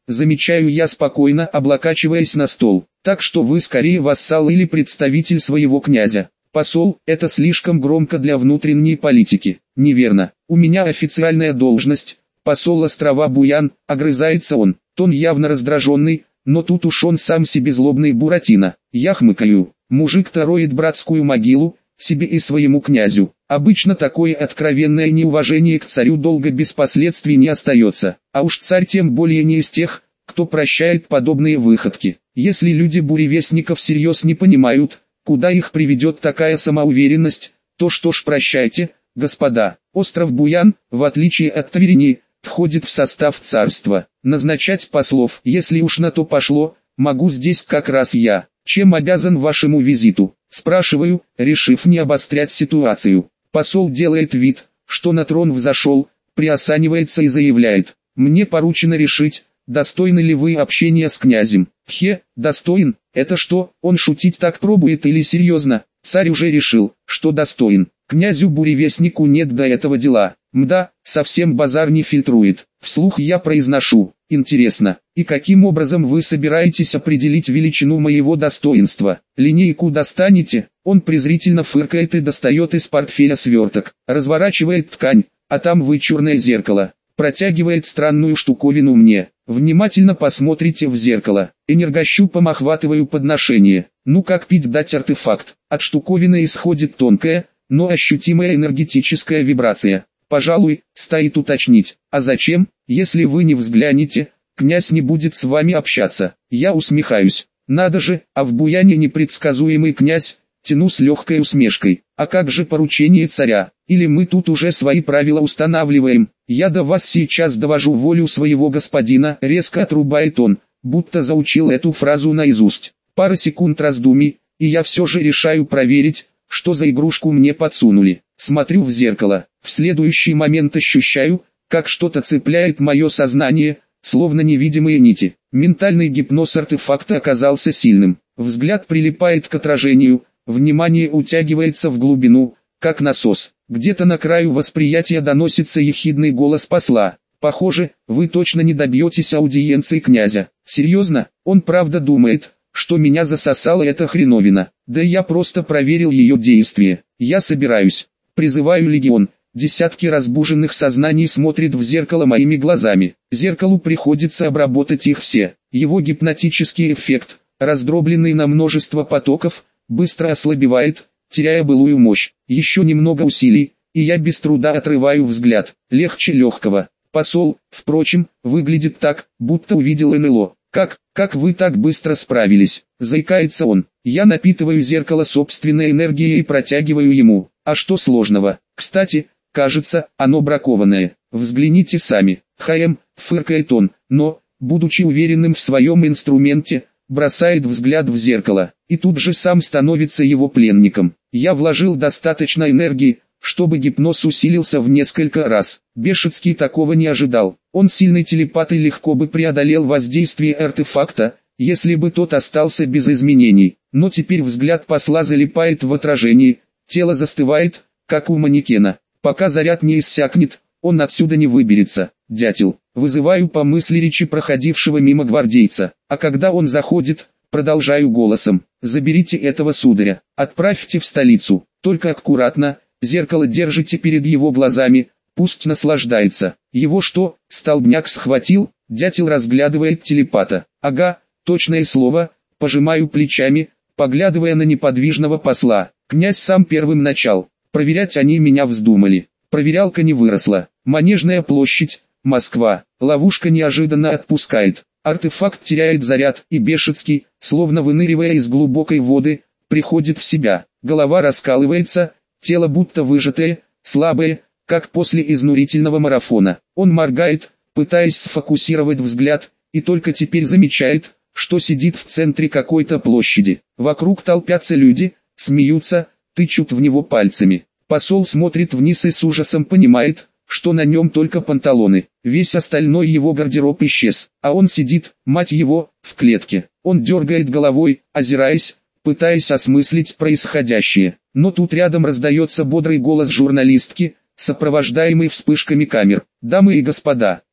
замечаю я спокойно, облокачиваясь на стол. Так что вы скорее вассал или представитель своего князя. Посол, это слишком громко для внутренней политики. Неверно. У меня официальная должность. Посол острова Буян, огрызается он. Тон явно раздраженный, но тут уж он сам себе злобный Буратино. Я хмыкаю. Мужик-то роет братскую могилу, себе и своему князю. Обычно такое откровенное неуважение к царю долго без последствий не остается. А уж царь тем более не из тех, кто прощает подобные выходки. Если люди буревестников всерьез не понимают, куда их приведет такая самоуверенность, то что ж, прощайте, господа. Остров Буян, в отличие от Тверини, входит в состав царства. Назначать послов, если уж на то пошло, могу здесь как раз я. Чем обязан вашему визиту? Спрашиваю, решив не обострять ситуацию. Посол делает вид, что на трон взошел, приосанивается и заявляет: мне поручено решить, достойны ли вы общения с князем. Достоин? Это что, он шутить так пробует или серьезно? Царь уже решил, что достоин. Князю-буревестнику нет до этого дела. Мда, совсем базар не фильтрует. Вслух я произношу: интересно, и каким образом вы собираетесь определить величину моего достоинства? Линейку достанете? Он презрительно фыркает и достает из портфеля сверток, разворачивает ткань, а там вычурное зеркало. Протягивает странную штуковину мне. Внимательно посмотрите в зеркало. Энергощупом охватываю подношение. Ну как пить дать артефакт. От штуковины исходит тонкая, но ощутимая энергетическая вибрация. Пожалуй, стоит уточнить. А зачем? Если вы не взглянете, князь не будет с вами общаться. Я усмехаюсь. Надо же, а в Буяне непредсказуемый князь. Тяну с легкой усмешкой. А как же поручение царя? Или мы тут уже свои правила устанавливаем? Я до вас сейчас довожу волю своего господина, резко отрубает он, будто заучил эту фразу наизусть. Пара секунд раздумий, и я все же решаю проверить, что за игрушку мне подсунули. Смотрю в зеркало, в следующий момент ощущаю, как что-то цепляет мое сознание, словно невидимые нити. Ментальный гипноз артефакта оказался сильным. Взгляд прилипает к отражению, внимание утягивается в глубину, как насос. Где-то на краю восприятия доносится ехидный голос посла. Похоже, вы точно не добьетесь аудиенции князя. Серьезно? Он правда думает, что меня засосала эта хреновина? Да я просто проверил ее действие. Я собираюсь. Призываю легион. Десятки разбуженных сознаний смотрят в зеркало моими глазами. Зеркалу приходится обработать их все. Его гипнотический эффект, раздробленный на множество потоков, быстро ослабевает, теряя былую мощь. Еще немного усилий, и я без труда отрываю взгляд. Легче легкого. Посол, впрочем, выглядит так, будто увидел НЛО. Как вы так быстро справились? Заикается он. Я напитываю зеркало собственной энергией и протягиваю ему. А что сложного? Кстати, кажется, оно бракованное. Взгляните сами. Фыркает он, но, будучи уверенным в своем инструменте, бросает взгляд в зеркало, и тут же сам становится его пленником. Я вложил достаточно энергии, чтобы гипноз усилился в несколько раз. Бешецкий такого не ожидал. Он сильный телепат и легко бы преодолел воздействие артефакта, если бы тот остался без изменений. Но теперь взгляд посла залипает в отражении, тело застывает, как у манекена. Пока заряд не иссякнет, он отсюда не выберется. Дятел. Вызываю по мысли речи проходившего мимо гвардейца. А когда он заходит, продолжаю голосом: заберите этого сударя, отправьте в столицу, только аккуратно, зеркало держите перед его глазами, пусть наслаждается. Его что, столбняк схватил? Дятел разглядывает телепата. Ага, точное слово, пожимаю плечами, поглядывая на неподвижного посла. Князь сам первым начал. Проверять они меня вздумали. Проверялка не выросла. Манежная площадь, Москва. Ловушка неожиданно отпускает. Артефакт теряет заряд, и Бешецкий, словно выныривая из глубокой воды, приходит в себя. Голова раскалывается, тело будто выжатое, слабое, как после изнурительного марафона. Он моргает, пытаясь сфокусировать взгляд, и только теперь замечает, что сидит в центре какой-то площади. Вокруг толпятся люди, смеются, тычут в него пальцами. Посол смотрит вниз и с ужасом понимает, что на нем только панталоны. Весь остальной его гардероб исчез, а он сидит, мать его, в клетке. Он дергает головой, озираясь, пытаясь осмыслить происходящее. Но тут рядом раздается бодрый голос журналистки, сопровождаемый вспышками камер. «Дамы и господа,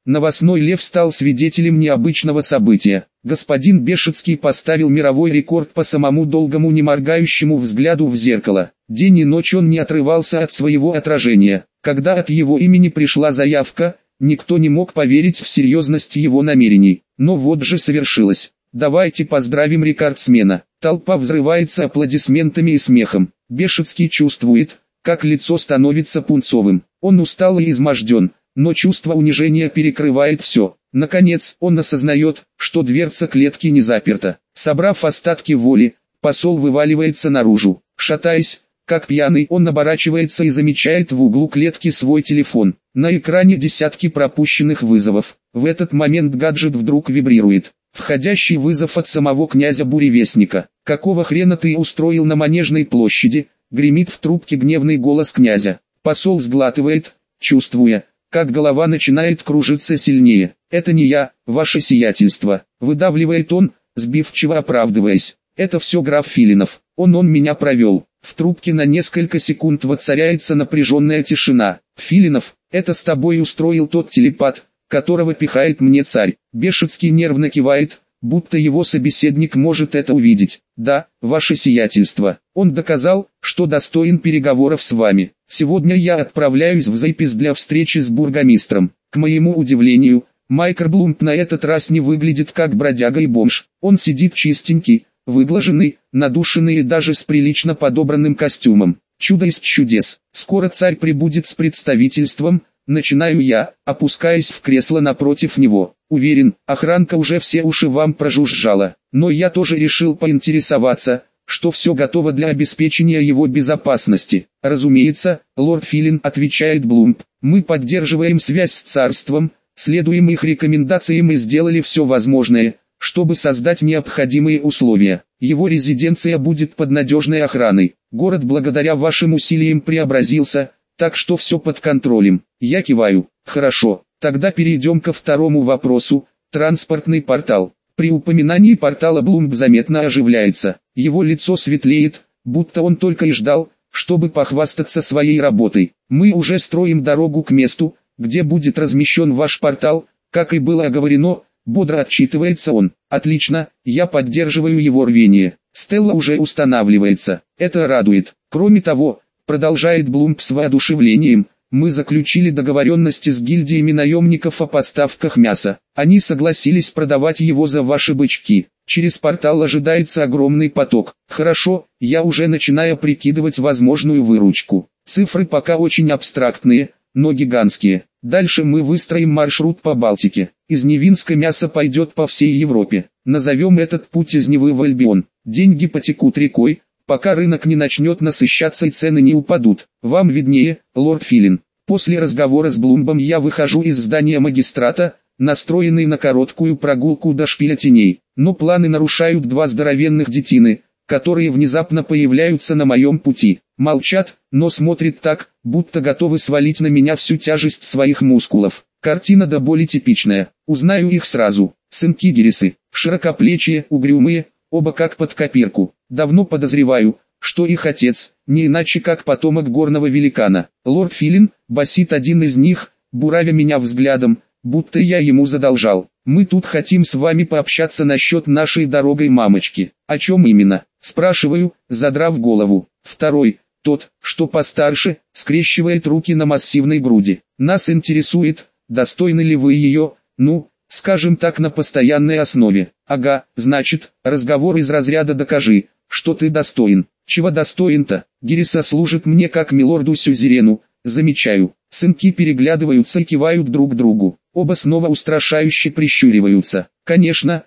Новостной лев стал свидетелем необычного события. Господин Бешецкий поставил мировой рекорд по самому долгому неморгающему взгляду в зеркало. День и ночь он не отрывался от своего отражения. Когда от его имени пришла заявка, никто не мог поверить в серьезность его намерений. Но вот же совершилось. Давайте поздравим рекордсмена. Толпа взрывается аплодисментами и смехом. Бешецкий чувствует, как лицо становится пунцовым. Он устал и изможден, но чувство унижения перекрывает все. Наконец, он осознает, что дверца клетки не заперта. Собрав остатки воли, посол вываливается наружу. Шатаясь, как пьяный, он оборачивается и замечает в углу клетки свой телефон. На экране десятки пропущенных вызовов. В этот момент гаджет вдруг вибрирует. Входящий вызов от самого князя Буревестника. «Какого хрена ты устроил на Манежной площади?» — гремит в трубке гневный голос князя. Посол сглатывает, чувствуя, как голова начинает кружиться сильнее. «Это не я, ваше сиятельство», — выдавливает он, сбивчиво оправдываясь. «Это все граф Филинов, он меня провел». В трубке на несколько секунд воцаряется напряженная тишина. «Филинов, это с тобой устроил тот телепат, которого пихает мне царь». Бешецкий нервно кивает, будто его собеседник может это увидеть. «Да, ваше сиятельство, он доказал, что достоин переговоров с вами. Сегодня я отправляюсь в Зайпис для встречи с бургомистром». К моему удивлению, Майкл Блумп на этот раз не выглядит как бродяга и бомж. Он сидит чистенький, выглаженный, надушенный и даже с прилично подобранным костюмом. Чудо из чудес. Скоро царь прибудет с представительством. Начинаю я, опускаясь в кресло напротив него. Уверен, охранка уже все уши вам прожужжала. Но я тоже решил поинтересоваться, что все готово для обеспечения его безопасности. Разумеется, лорд Филин, отвечает Блумп. Мы поддерживаем связь с царством, следуем их рекомендациям и сделали все возможное, чтобы создать необходимые условия. Его резиденция будет под надежной охраной. Город благодаря вашим усилиям преобразился, так что все под контролем. Я киваю. Хорошо, тогда перейдем ко второму вопросу. Транспортный портал. При упоминании портала Блумп заметно оживляется. Его лицо светлеет, будто он только и ждал, чтобы похвастаться своей работой. Мы уже строим дорогу к месту, где будет размещен ваш портал, как и было оговорено. Бодро отчитывается он. Отлично, я поддерживаю его рвение. Стелла уже устанавливается. Это радует. Кроме того, продолжает Блумп с воодушевлением, мы заключили договоренности с гильдиями наемников о поставках мяса. Они согласились продавать его за ваши бычки. Через портал ожидается огромный поток. Хорошо, я уже начинаю прикидывать возможную выручку. Цифры пока очень абстрактные, но гигантские. Дальше мы выстроим маршрут по Балтике. Из Невинска мясо пойдет по всей Европе. Назовем этот путь из Невы в Альбион. Деньги потекут рекой, пока рынок не начнет насыщаться и цены не упадут. Вам виднее, лорд Филин. После разговора с Блумбом я выхожу из здания магистрата, настроенный на короткую прогулку до шпиля теней. Но планы нарушают два здоровенных детины, которые внезапно появляются на моем пути. Молчат, но смотрят так, будто готовы свалить на меня всю тяжесть своих мускулов. Картина до боли типичная. Узнаю их сразу. Сынки Гирисы, широкоплечие, угрюмые, оба как под копирку. Давно подозреваю, что их отец, не иначе как потомок горного великана. Лорд Филин, басит один из них, буравя меня взглядом, будто я ему задолжал. Мы тут хотим с вами пообщаться насчет нашей дорогой мамочки. О чем именно? Спрашиваю, задрав голову. Второй, тот, что постарше, скрещивает руки на массивной груди. Нас интересует, достойны ли вы ее, ну, скажем так, на постоянной основе. Ага, значит, разговор из разряда «докажи, что ты достоин». Чего достоин-то? Гириса служит мне как милорду Сюзерену, замечаю. Сынки переглядываются и кивают друг другу. Оба снова устрашающе прищуриваются. Конечно,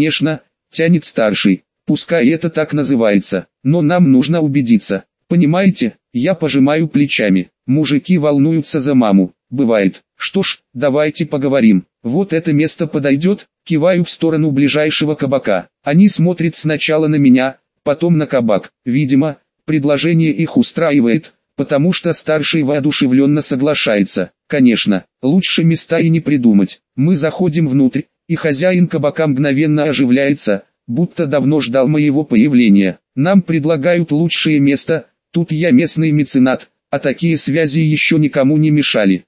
тянет старший. Пускай это так называется, но нам нужно убедиться. Понимаете, я пожимаю плечами. Мужики волнуются за маму. Бывает. Что ж, давайте поговорим. Вот это место подойдет, киваю в сторону ближайшего кабака. Они смотрят сначала на меня, потом на кабак. Видимо, предложение их устраивает, потому что старший воодушевленно соглашается. Конечно, лучше места и не придумать. Мы заходим внутрь, и хозяин кабака мгновенно оживляется, будто давно ждал моего появления. Нам предлагают лучшее место, тут я местный меценат, а такие связи еще никому не мешали.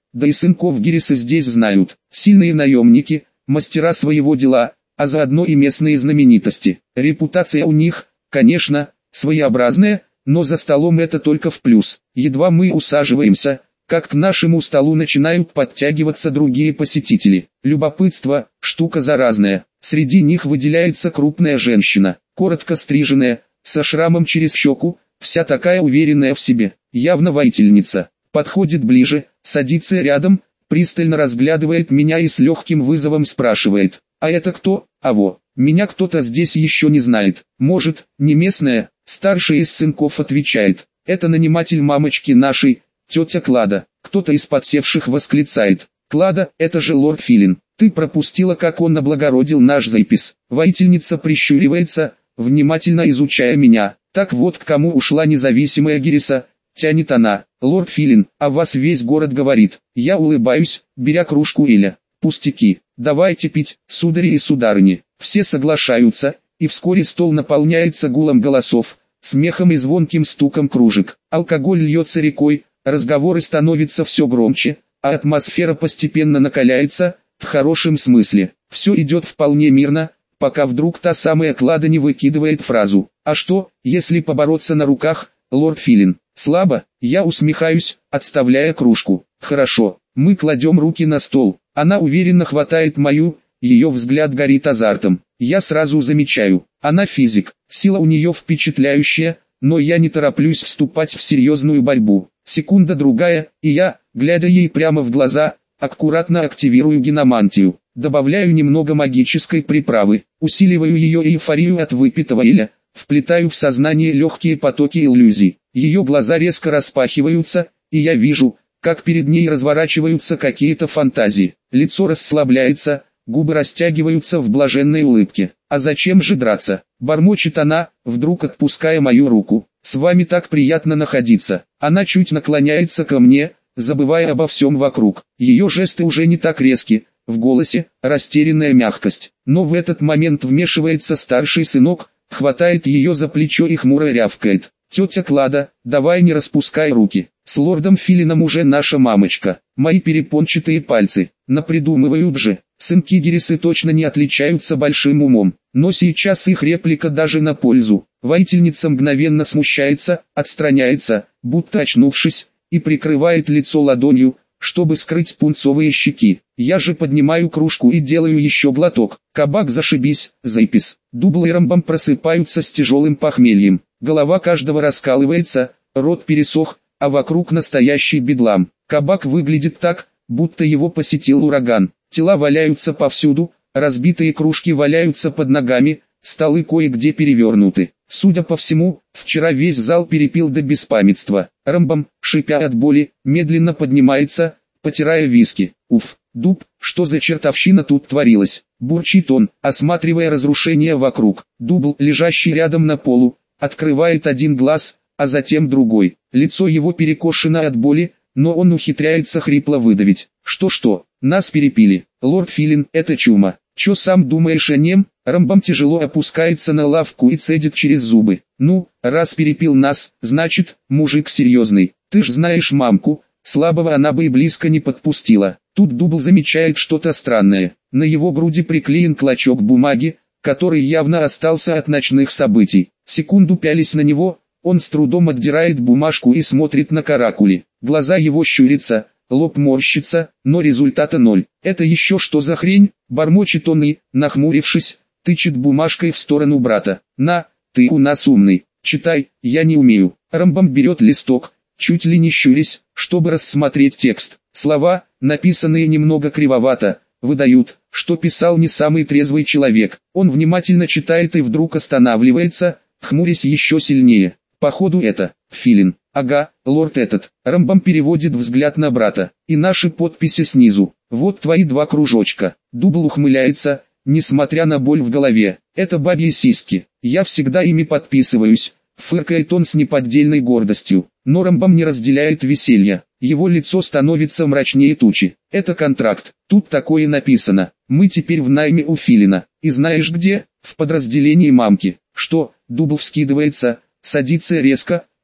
Да и сынков Гириса здесь знают. Сильные наемники, мастера своего дела, а заодно и местные знаменитости. Репутация у них, конечно, своеобразная, но за столом это только в плюс. Едва мы усаживаемся, как к нашему столу начинают подтягиваться другие посетители. Любопытство – штука заразная. Среди них выделяется крупная женщина, коротко стриженная, со шрамом через щеку, вся такая уверенная в себе, явно воительница. Подходит ближе, садится рядом, пристально разглядывает меня и с легким вызовом спрашивает: «А это кто?» «Аво, меня кто-то здесь еще не знает. Может, не местная?» Старший из сынков отвечает: «Это наниматель мамочки нашей, тетя Клада». Кто-то из подсевших восклицает: «Клада, это же лорд Филин. Ты пропустила, как он облагородил наш запис». Воительница прищуривается, внимательно изучая меня. «Так вот к кому ушла независимая Гириса», тянет она. «Лорд Филин, о вас весь город говорит». Я улыбаюсь, беря кружку Эля. «Пустяки, давайте пить, судари и сударыни». Все соглашаются, и вскоре стол наполняется гулом голосов, смехом и звонким стуком кружек. Алкоголь льется рекой, разговоры становятся все громче, а атмосфера постепенно накаляется, в хорошем смысле. Все идет вполне мирно, пока вдруг та самая Клада не выкидывает фразу: «А что, если побороться на руках, лорд Филин?» «Слабо», я усмехаюсь, отставляя кружку. «Хорошо». Мы кладем руки на стол, она уверенно хватает мою, ее взгляд горит азартом. Я сразу замечаю, она физик, сила у нее впечатляющая, но я не тороплюсь вступать в серьезную борьбу. Секунда-другая, и я, глядя ей прямо в глаза, аккуратно активирую геномантию, добавляю немного магической приправы, усиливаю ее эйфорию от выпитого эля, вплетаю в сознание легкие потоки иллюзий. Ее глаза резко распахиваются, и я вижу, как перед ней разворачиваются какие-то фантазии. Лицо расслабляется, губы растягиваются в блаженной улыбке. «А зачем же драться?» – бормочет она, вдруг отпуская мою руку. «С вами так приятно находиться». Она чуть наклоняется ко мне, забывая обо всем вокруг. Ее жесты уже не так резки, в голосе растерянная мягкость. Но в этот момент вмешивается старший сынок, хватает ее за плечо и хмуро рявкает: «Тетя Клада, давай не распускай руки. С лордом Филином уже наша мамочка». Мои перепончатые пальцы, напридумывают же. Сынки Гирисы точно не отличаются большим умом, но сейчас их реплика даже на пользу. Воительница мгновенно смущается, отстраняется, будто очнувшись, и прикрывает лицо ладонью, чтобы скрыть пунцовые щеки. Я же поднимаю кружку и делаю еще глоток. Кабак зашибись, запис. Дубл и Рамбам просыпаются с тяжелым похмельем. Голова каждого раскалывается, рот пересох, а вокруг настоящий бедлам. Кабак выглядит так, будто его посетил ураган. Тела валяются повсюду, разбитые кружки валяются под ногами, столы кое-где перевернуты. Судя по всему, вчера весь зал перепил до беспамятства. Рамбам, шипя от боли, медленно поднимается, потирая виски. «Уф, Дуб, что за чертовщина тут творилась?» Бурчит он, осматривая разрушения вокруг. Дубл, лежащий рядом на полу, открывает один глаз, а затем другой. Лицо его перекошено от боли, но он ухитряется хрипло выдавить: «Что-что, нас перепили. Лорд Филин, это чума. Чё сам думаешь о нем?» Рамбам тяжело опускается на лавку и цедит через зубы: «Ну, раз перепил нас, значит, мужик серьезный. Ты ж знаешь мамку, слабого она бы и близко не подпустила». Тут Дубл замечает что-то странное. На его груди приклеен клочок бумаги, который явно остался от ночных событий. Секунду пялись на него, он с трудом отдирает бумажку и смотрит на каракули. Глаза его щурятся, лоб морщится, но результата ноль. «Это еще что за хрень?» – бормочет он и, нахмурившись, тычет бумажкой в сторону брата. «На, ты у нас умный, читай, я не умею». Рамбам берет листок, чуть ли не щурясь, чтобы рассмотреть текст. Слова, написанные немного кривовато, выдают, что писал не самый трезвый человек. Он внимательно читает и вдруг останавливается, хмурясь еще сильнее. «Походу это, Филин». «Ага, лорд этот». Рамбам переводит взгляд на брата. «И наши подписи снизу. Вот твои 2 кружочка». Дубл ухмыляется, несмотря на боль в голове. «Это бабьи сиськи. Я всегда ими подписываюсь», — фыркает он с неподдельной гордостью. Но Рамбам не разделяет веселья. Его лицо становится мрачнее тучи. «Это контракт. Тут такое написано. Мы теперь в найме у Филина. И знаешь где? В подразделении мамки». «Что?» — Дубл вскидывается, садится резко,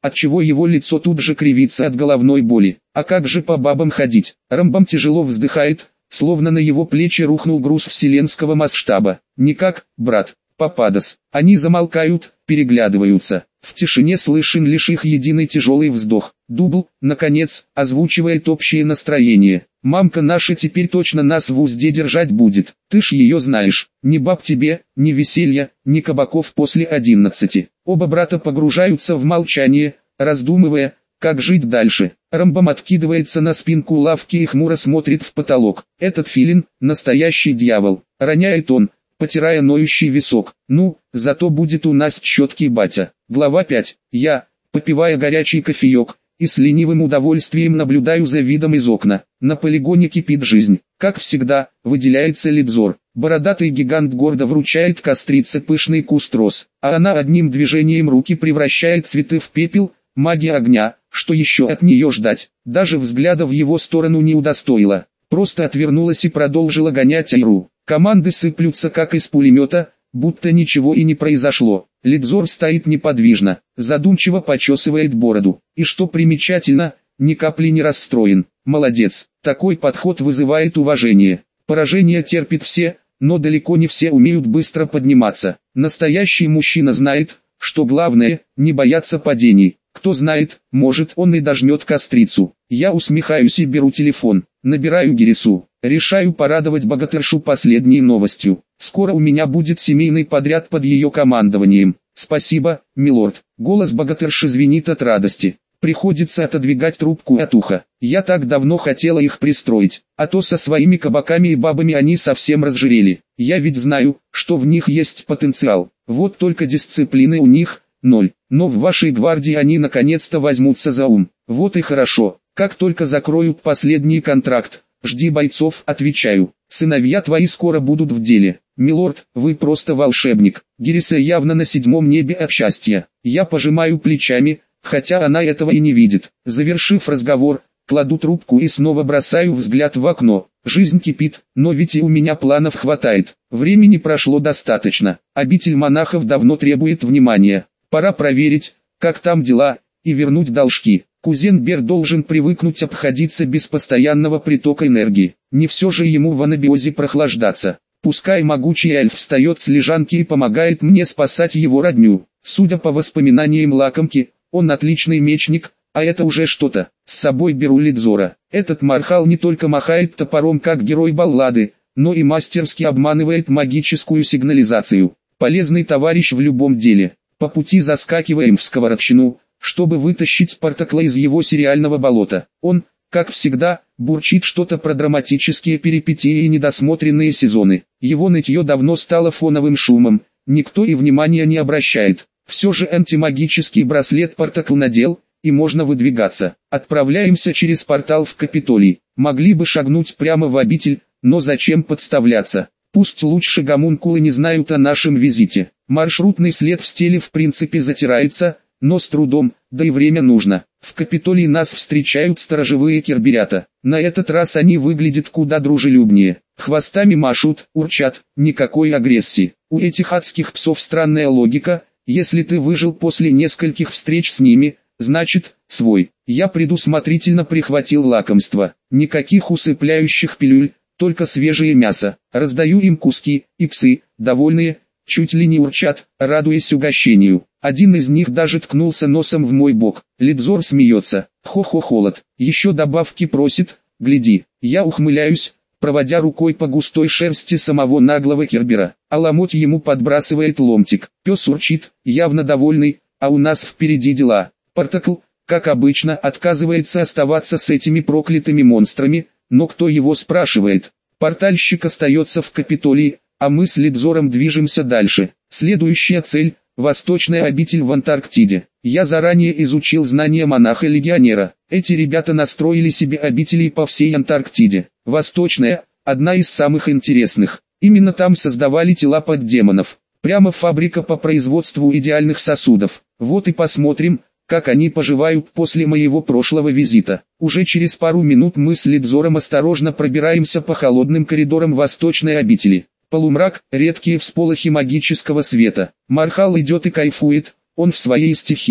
отчего его лицо тут же кривится от головной боли. А как же по бабам ходить? Рамбам тяжело вздыхает, словно на его плечи рухнул груз вселенского масштаба. Никак, брат, Пападос. Они замолкают, переглядываются. В тишине слышен лишь их единый тяжелый вздох. Дубл, наконец, озвучивает общее настроение. Мамка наша теперь точно нас в узде держать будет. Ты ж ее знаешь. Ни баб тебе, ни веселья, ни кабаков после 11. Оба брата погружаются в молчание, раздумывая, как жить дальше. Рамбам откидывается на спинку лавки и хмуро смотрит в потолок. Этот филин – настоящий дьявол. Роняет он, потирая ноющий висок. Ну, зато будет у нас четкий батя. Глава 5. Я, попивая горячий кофеек, и с ленивым удовольствием наблюдаю за видом из окна. На полигоне кипит жизнь. Как всегда, выделяется Лидзор. Бородатый гигант гордо вручает кострице пышный куст роз, а она одним движением руки превращает цветы в пепел. Магия огня, что еще от нее ждать? Даже взгляда в его сторону не удостоила. Просто отвернулась и продолжила гонять Айру. Команды сыплются как из пулемета, будто ничего и не произошло. Лидзор стоит неподвижно, задумчиво почесывает бороду. И что примечательно, ни капли не расстроен. Молодец, такой подход вызывает уважение. Поражение терпят все, но далеко не все умеют быстро подниматься. Настоящий мужчина знает, что главное, не бояться падений. Кто знает, может он и дожмет кострицу. Я усмехаюсь и беру телефон, набираю Гирису. Решаю порадовать богатыршу последней новостью. Скоро у меня будет семейный подряд под ее командованием. Спасибо, милорд. Голос богатырши звенит от радости. Приходится отодвигать трубку от уха. Я так давно хотела их пристроить, а то со своими кабаками и бабами они совсем разжирели. Я ведь знаю, что в них есть потенциал. Вот только дисциплины у них ноль. Но в вашей гвардии они наконец-то возьмутся за ум. Вот и хорошо. Как только закроют последний контракт, жди бойцов, отвечаю. Сыновья твои скоро будут в деле. Милорд, вы просто волшебник. Гириса явно на 7-м небе от счастья. Я пожимаю плечами, хотя она этого и не видит. Завершив разговор, кладу трубку и снова бросаю взгляд в окно. Жизнь кипит, но ведь и у меня планов хватает. Времени прошло достаточно. Обитель монахов давно требует внимания. Пора проверить, как там дела, и вернуть должки. Кузен Бер должен привыкнуть обходиться без постоянного притока энергии. Не все же ему в анабиозе прохлаждаться. Пускай могучий эльф встает с лежанки и помогает мне спасать его родню. Судя по воспоминаниям лакомки, он отличный мечник, а это уже что-то. С собой беру Лидзора. Этот Мархал не только махает топором как герой баллады, но и мастерски обманывает магическую сигнализацию. Полезный товарищ в любом деле. По пути заскакиваем в сковородщину, чтобы вытащить Партакла из его сериального болота. Он, как всегда, бурчит что-то про драматические перипетии и недосмотренные сезоны. Его нытье давно стало фоновым шумом, никто и внимания не обращает. Все же антимагический браслет Партакл надел, и можно выдвигаться. Отправляемся через портал в Капитолий. Могли бы шагнуть прямо в обитель, но зачем подставляться? Пусть лучше гомункулы не знают о нашем визите. Маршрутный след в стеле в принципе затирается, но с трудом, да и время нужно. В Капитолии нас встречают сторожевые керберята. На этот раз они выглядят куда дружелюбнее. Хвостами машут, урчат, никакой агрессии. У этих адских псов странная логика. Если ты выжил после нескольких встреч с ними, значит, свой. Я предусмотрительно прихватил лакомство. Никаких усыпляющих пилюль, только свежее мясо. Раздаю им куски, и псы, довольные, чуть ли не урчат, радуясь угощению. Один из них даже ткнулся носом в мой бок. Лидзор смеется. Хо-хо, холод. Еще добавки просит, гляди. Я ухмыляюсь, проводя рукой по густой шерсти самого наглого кербера. А ломоть ему подбрасывает ломтик. Пес урчит, явно довольный, а у нас впереди дела. Партакл, как обычно, отказывается оставаться с этими проклятыми монстрами, но кто его спрашивает? Портальщик остается в Капитолии, а мы с Лидзором движемся дальше. Следующая цель – восточная обитель в Антарктиде. Я заранее изучил знания монаха-легионера. Эти ребята настроили себе обители по всей Антарктиде. Восточная – одна из самых интересных. Именно там создавали тела поддемонов. Прямо фабрика по производству идеальных сосудов. Вот и посмотрим, как они поживают после моего прошлого визита. Уже через пару минут мы с Лидзором осторожно пробираемся по холодным коридорам восточной обители. Полумрак, редкие всполохи магического света. Мархал идет и кайфует, он в своей стихии.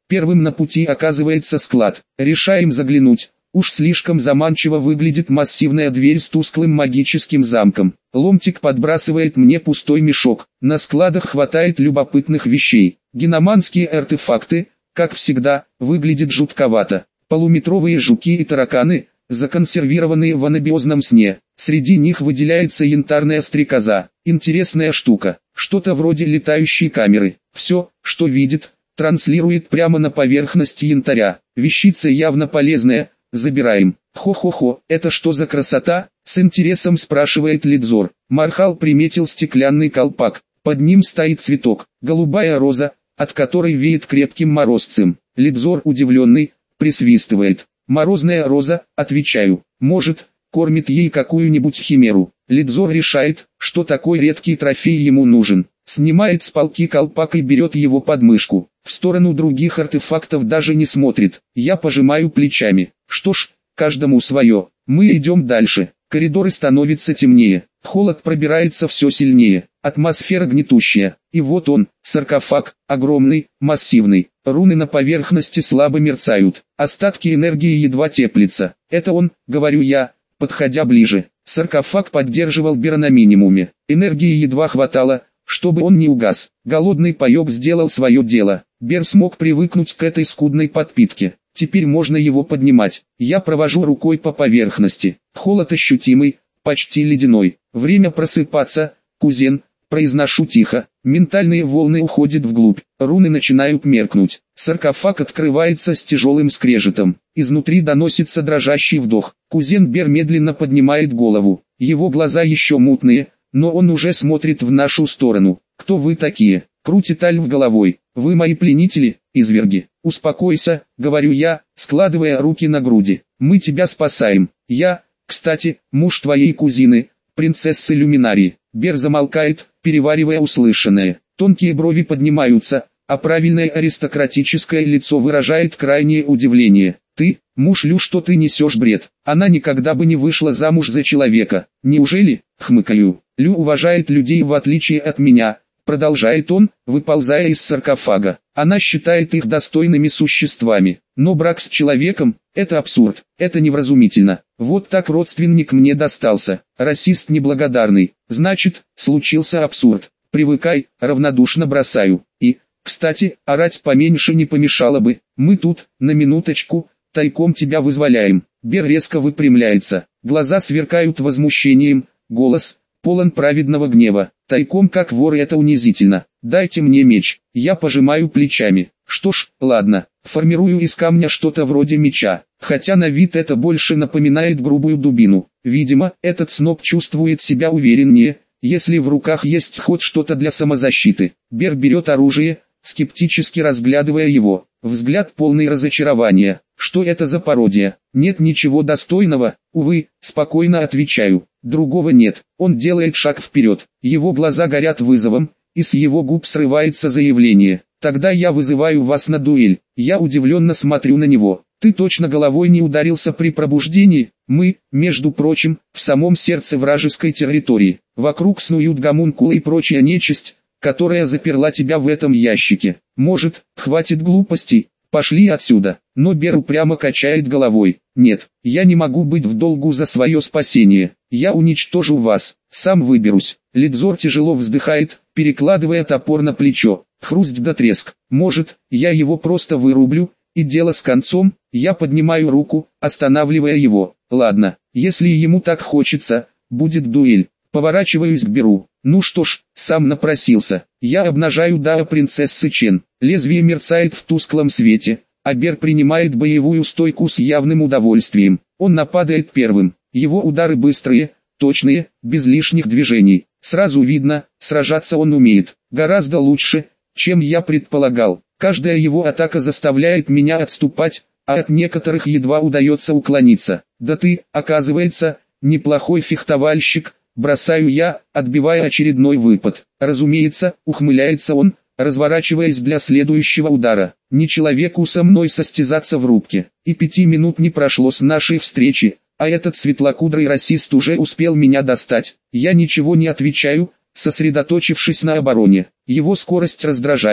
Первым на пути оказывается склад. Решаем заглянуть. Уж слишком заманчиво выглядит массивная дверь с тусклым магическим замком. Ломтик подбрасывает мне пустой мешок. На складах хватает любопытных вещей. Геноманские артефакты, как всегда, выглядят жутковато. Полуметровые жуки и тараканы, законсервированные в анабиозном сне. Среди них выделяется янтарная стрекоза. Интересная штука. Что-то вроде летающей камеры. Все, что видит, транслирует прямо на поверхность янтаря. Вещица явно полезная. Забираем. Хо-хо-хо, это что за красота? С интересом спрашивает Лидзор. Мархал приметил стеклянный колпак. Под ним стоит цветок. Голубая роза, от которой веет крепким морозцем. Лидзор удивленный, присвистывает. Морозная роза, отвечаю. Может, кормит ей какую-нибудь химеру. Лидзор решает, что такой редкий трофей ему нужен. Снимает с полки колпак и берет его под мышку. В сторону других артефактов даже не смотрит. Я пожимаю плечами. Что ж, каждому свое. Мы идем дальше. Коридоры становятся темнее. Холод пробирается все сильнее. Атмосфера гнетущая. И вот он, саркофаг, огромный, массивный. Руны на поверхности слабо мерцают. Остатки энергии едва теплятся. Это он, говорю я, подходя ближе. Саркофаг поддерживал Бера на минимуме. Энергии едва хватало, чтобы он не угас. Голодный паёк сделал свое дело. Бер смог привыкнуть к этой скудной подпитке. Теперь можно его поднимать. Я провожу рукой по поверхности. Холод ощутимый, почти ледяной. Время просыпаться, кузен, произношу тихо. Ментальные волны уходят вглубь. Руны начинают меркнуть. Саркофаг открывается с тяжелым скрежетом. Изнутри доносится дрожащий вдох. Кузен Бер медленно поднимает голову. Его глаза еще мутные, но он уже смотрит в нашу сторону. «Кто вы такие?» — крутит Альф головой. «Вы мои пленители, изверги». «Успокойся», — говорю я, складывая руки на груди. «Мы тебя спасаем. Я, кстати, муж твоей кузины, принцессы Люминарии». Бер замолкает, переваривая услышанное. Тонкие брови поднимаются, а правильное аристократическое лицо выражает крайнее удивление. «Ты, муж Лю, что ты несешь бред? Она никогда бы не вышла замуж за человека. Неужели?» — хмыкаю. «Лю уважает людей в отличие от меня», — продолжает он, выползая из саркофага. «Она считает их достойными существами. Но брак с человеком — это абсурд, это невразумительно. Вот так родственник мне достался. Расист неблагодарный. Значит, случился абсурд. Привыкай», — равнодушно бросаю. «И, кстати, орать поменьше не помешало бы. Мы тут, на минуточку, тайком тебя вызволяем». Бер резко выпрямляется. Глаза сверкают возмущением, голос полон праведного гнева. «Тайком как вор, это унизительно. Дайте мне меч». Я пожимаю плечами. Что ж, ладно, формирую из камня что-то вроде меча, хотя на вид это больше напоминает грубую дубину. Видимо, этот сноб чувствует себя увереннее, если в руках есть хоть что-то для самозащиты. Бер берет оружие, скептически разглядывая его. Взгляд полный разочарования. Что это за пародия? Нет ничего достойного, увы, спокойно отвечаю. Другого нет. Он делает шаг вперед. Его глаза горят вызовом, и с его губ срывается заявление. «Тогда я вызываю вас на дуэль». Я удивленно смотрю на него. «Ты точно головой не ударился при пробуждении?» Мы, между прочим, в самом сердце вражеской территории. Вокруг снуют гомункулы и прочая нечисть, которая заперла тебя в этом ящике. Может, хватит глупостей? Пошли отсюда. Но Бер упрямо качает головой. «Нет, я не могу быть в долгу за свое спасение. Я уничтожу вас, сам выберусь». Лидзор тяжело вздыхает, перекладывая топор на плечо. Хруст да треск. «Может, я его просто вырублю, и дело с концом?» Я поднимаю руку, останавливая его. «Ладно, если ему так хочется, будет дуэль». Поворачиваюсь к Беру. «Ну что ж, сам напросился». Я обнажаю Дао принцессы Чен. Лезвие мерцает в тусклом свете, а Бер принимает боевую стойку с явным удовольствием. Он нападает первым. Его удары быстрые, точные, без лишних движений. Сразу видно, сражаться он умеет. Гораздо лучше, чем я предполагал. Каждая его атака заставляет меня отступать, а от некоторых едва удается уклониться. «Да ты, оказывается, неплохой фехтовальщик», бросаю я, отбивая очередной выпад. «Разумеется», ухмыляется он, разворачиваясь для следующего удара. «Не человеку со мной состязаться в рубке. И 5 минут не прошло с нашей встречи, а этот светлокудрый расист уже успел меня достать». Я ничего не отвечаю, сосредоточившись на обороне. Его скорость раздражает,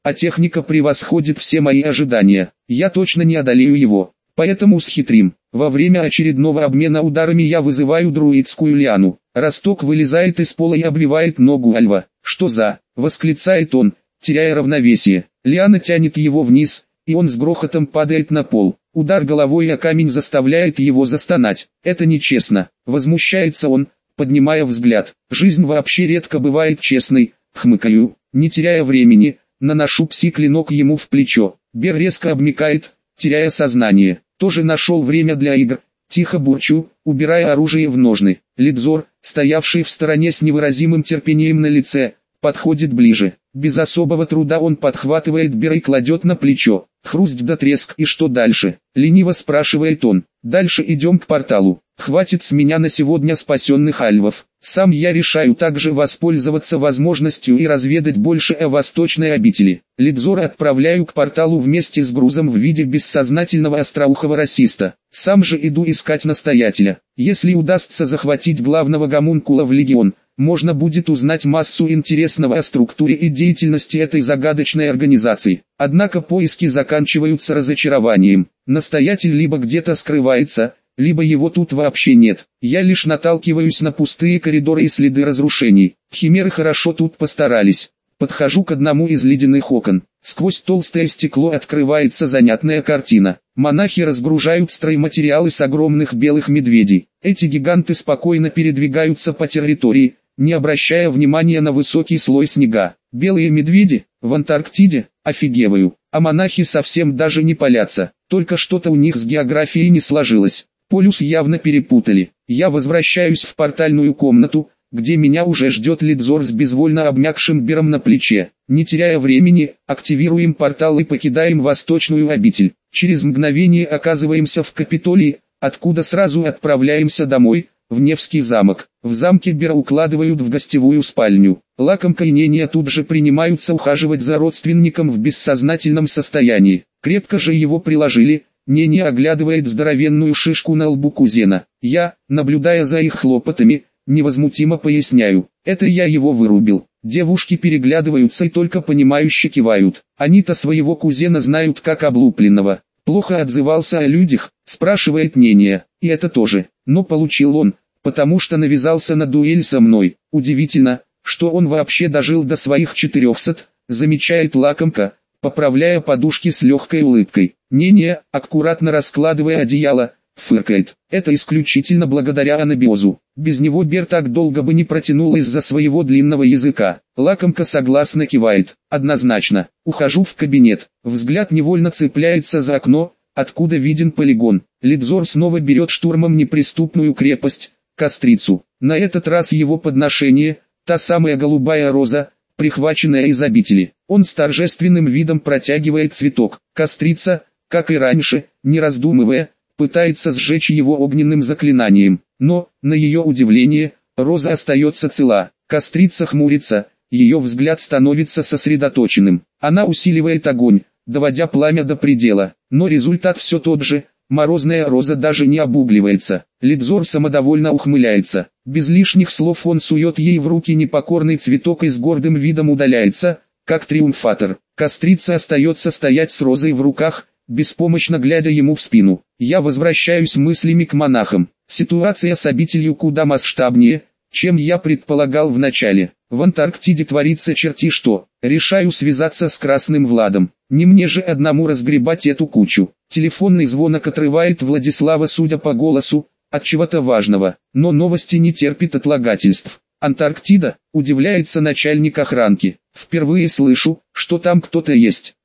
а техника превосходит все мои ожидания. Я точно не одолею его, поэтому схитрим. Во время очередного обмена ударами я вызываю друидскую лиану. Росток вылезает из пола и обвивает ногу Альва. «Что за?» — восклицает он, теряя равновесие. Лиана тянет его вниз, и он с грохотом падает на пол. Удар головой о камень заставляет его застонать. «Это нечестно», — возмущается он, поднимая взгляд. «Жизнь вообще редко бывает честной», — хмыкаю. Не теряя времени, наношу пси-клинок ему в плечо. Бер резко обмякает, теряя сознание. «Тоже нашел время для игр», — тихо бурчу, убирая оружие в ножны. Лидзор, стоявший в стороне с невыразимым терпением на лице, подходит ближе. Без особого труда он подхватывает Бера и кладет на плечо. Хруст да треск. «И что дальше?» — лениво спрашивает он. «Дальше идем к порталу. Хватит с меня на сегодня спасенных альвов. Сам я решаю также воспользоваться возможностью и разведать больше о восточной обители. Лидзора отправляю к порталу вместе с грузом в виде бессознательного остроухого расиста. Сам же иду искать настоятеля. Если удастся захватить главного гомункула в легион, можно будет узнать массу интересного о структуре и деятельности этой загадочной организации. Однако поиски заканчиваются разочарованием. Настоятель либо где-то скрывается, либо его тут вообще нет. Я лишь наталкиваюсь на пустые коридоры и следы разрушений. Химеры хорошо тут постарались. Подхожу к одному из ледяных окон. Сквозь толстое стекло открывается занятная картина. Монахи разгружают стройматериалы с огромных белых медведей. Эти гиганты спокойно передвигаются по территории, не обращая внимания на высокий слой снега. Белые медведи? В Антарктиде? Офигеваю. А монахи совсем даже не палятся. Только что-то у них с географией не сложилось. Полюс явно перепутали. Я возвращаюсь в портальную комнату, где меня уже ждет Лидзор с безвольно обмякшим Бером на плече. Не теряя времени, активируем портал и покидаем восточную обитель. Через мгновение оказываемся в Капитолии, откуда сразу отправляемся домой, в Невский замок. В замке Бера укладывают в гостевую спальню. Лакомка и Нения тут же принимаются ухаживать за родственником в бессознательном состоянии. Крепко же его приложили. Нения оглядывает здоровенную шишку на лбу кузена. Я, наблюдая за их хлопотами, невозмутимо поясняю. Это я его вырубил. Девушки переглядываются и только понимающе кивают. Они-то своего кузена знают как облупленного. Плохо отзывался о людях, спрашивает Нения. И это тоже. Но получил он, потому что навязался на дуэль со мной. Удивительно, что он вообще дожил до своих 400, замечает лакомка, поправляя подушки с легкой улыбкой. Нения, аккуратно раскладывая одеяло, фыркает. Это исключительно благодаря анабиозу. Без него Бер так долго бы не протянул из-за своего длинного языка. Лакомка согласно кивает. Однозначно. Ухожу в кабинет. Взгляд невольно цепляется за окно, откуда виден полигон. Лидзор снова берет штурмом неприступную крепость, Кострицу. На этот раз его подношение, та самая голубая роза, прихваченная из обители. Он с торжественным видом протягивает цветок. Кострица, как и раньше, не раздумывая, пытается сжечь его огненным заклинанием. Но, на ее удивление, роза остается цела. Кострица хмурится, ее взгляд становится сосредоточенным. Она усиливает огонь, доводя пламя до предела. Но результат все тот же. Морозная роза даже не обугливается. Лидзор самодовольно ухмыляется. Без лишних слов он сует ей в руки непокорный цветок и с гордым видом удаляется, как триумфатор. Кострица остается стоять с розой в руках, беспомощно глядя ему в спину. Я возвращаюсь мыслями к монахам. Ситуация с обителью куда масштабнее, чем я предполагал в начале. В Антарктиде творится черти что. Решаю связаться с Красным Владом. Не мне же одному разгребать эту кучу. Телефонный звонок отрывает Владислава, судя по голосу, от чего-то важного. Но новости не терпят отлагательств. Антарктида, удивляется начальник охранки. Впервые слышу, что там кто-то есть.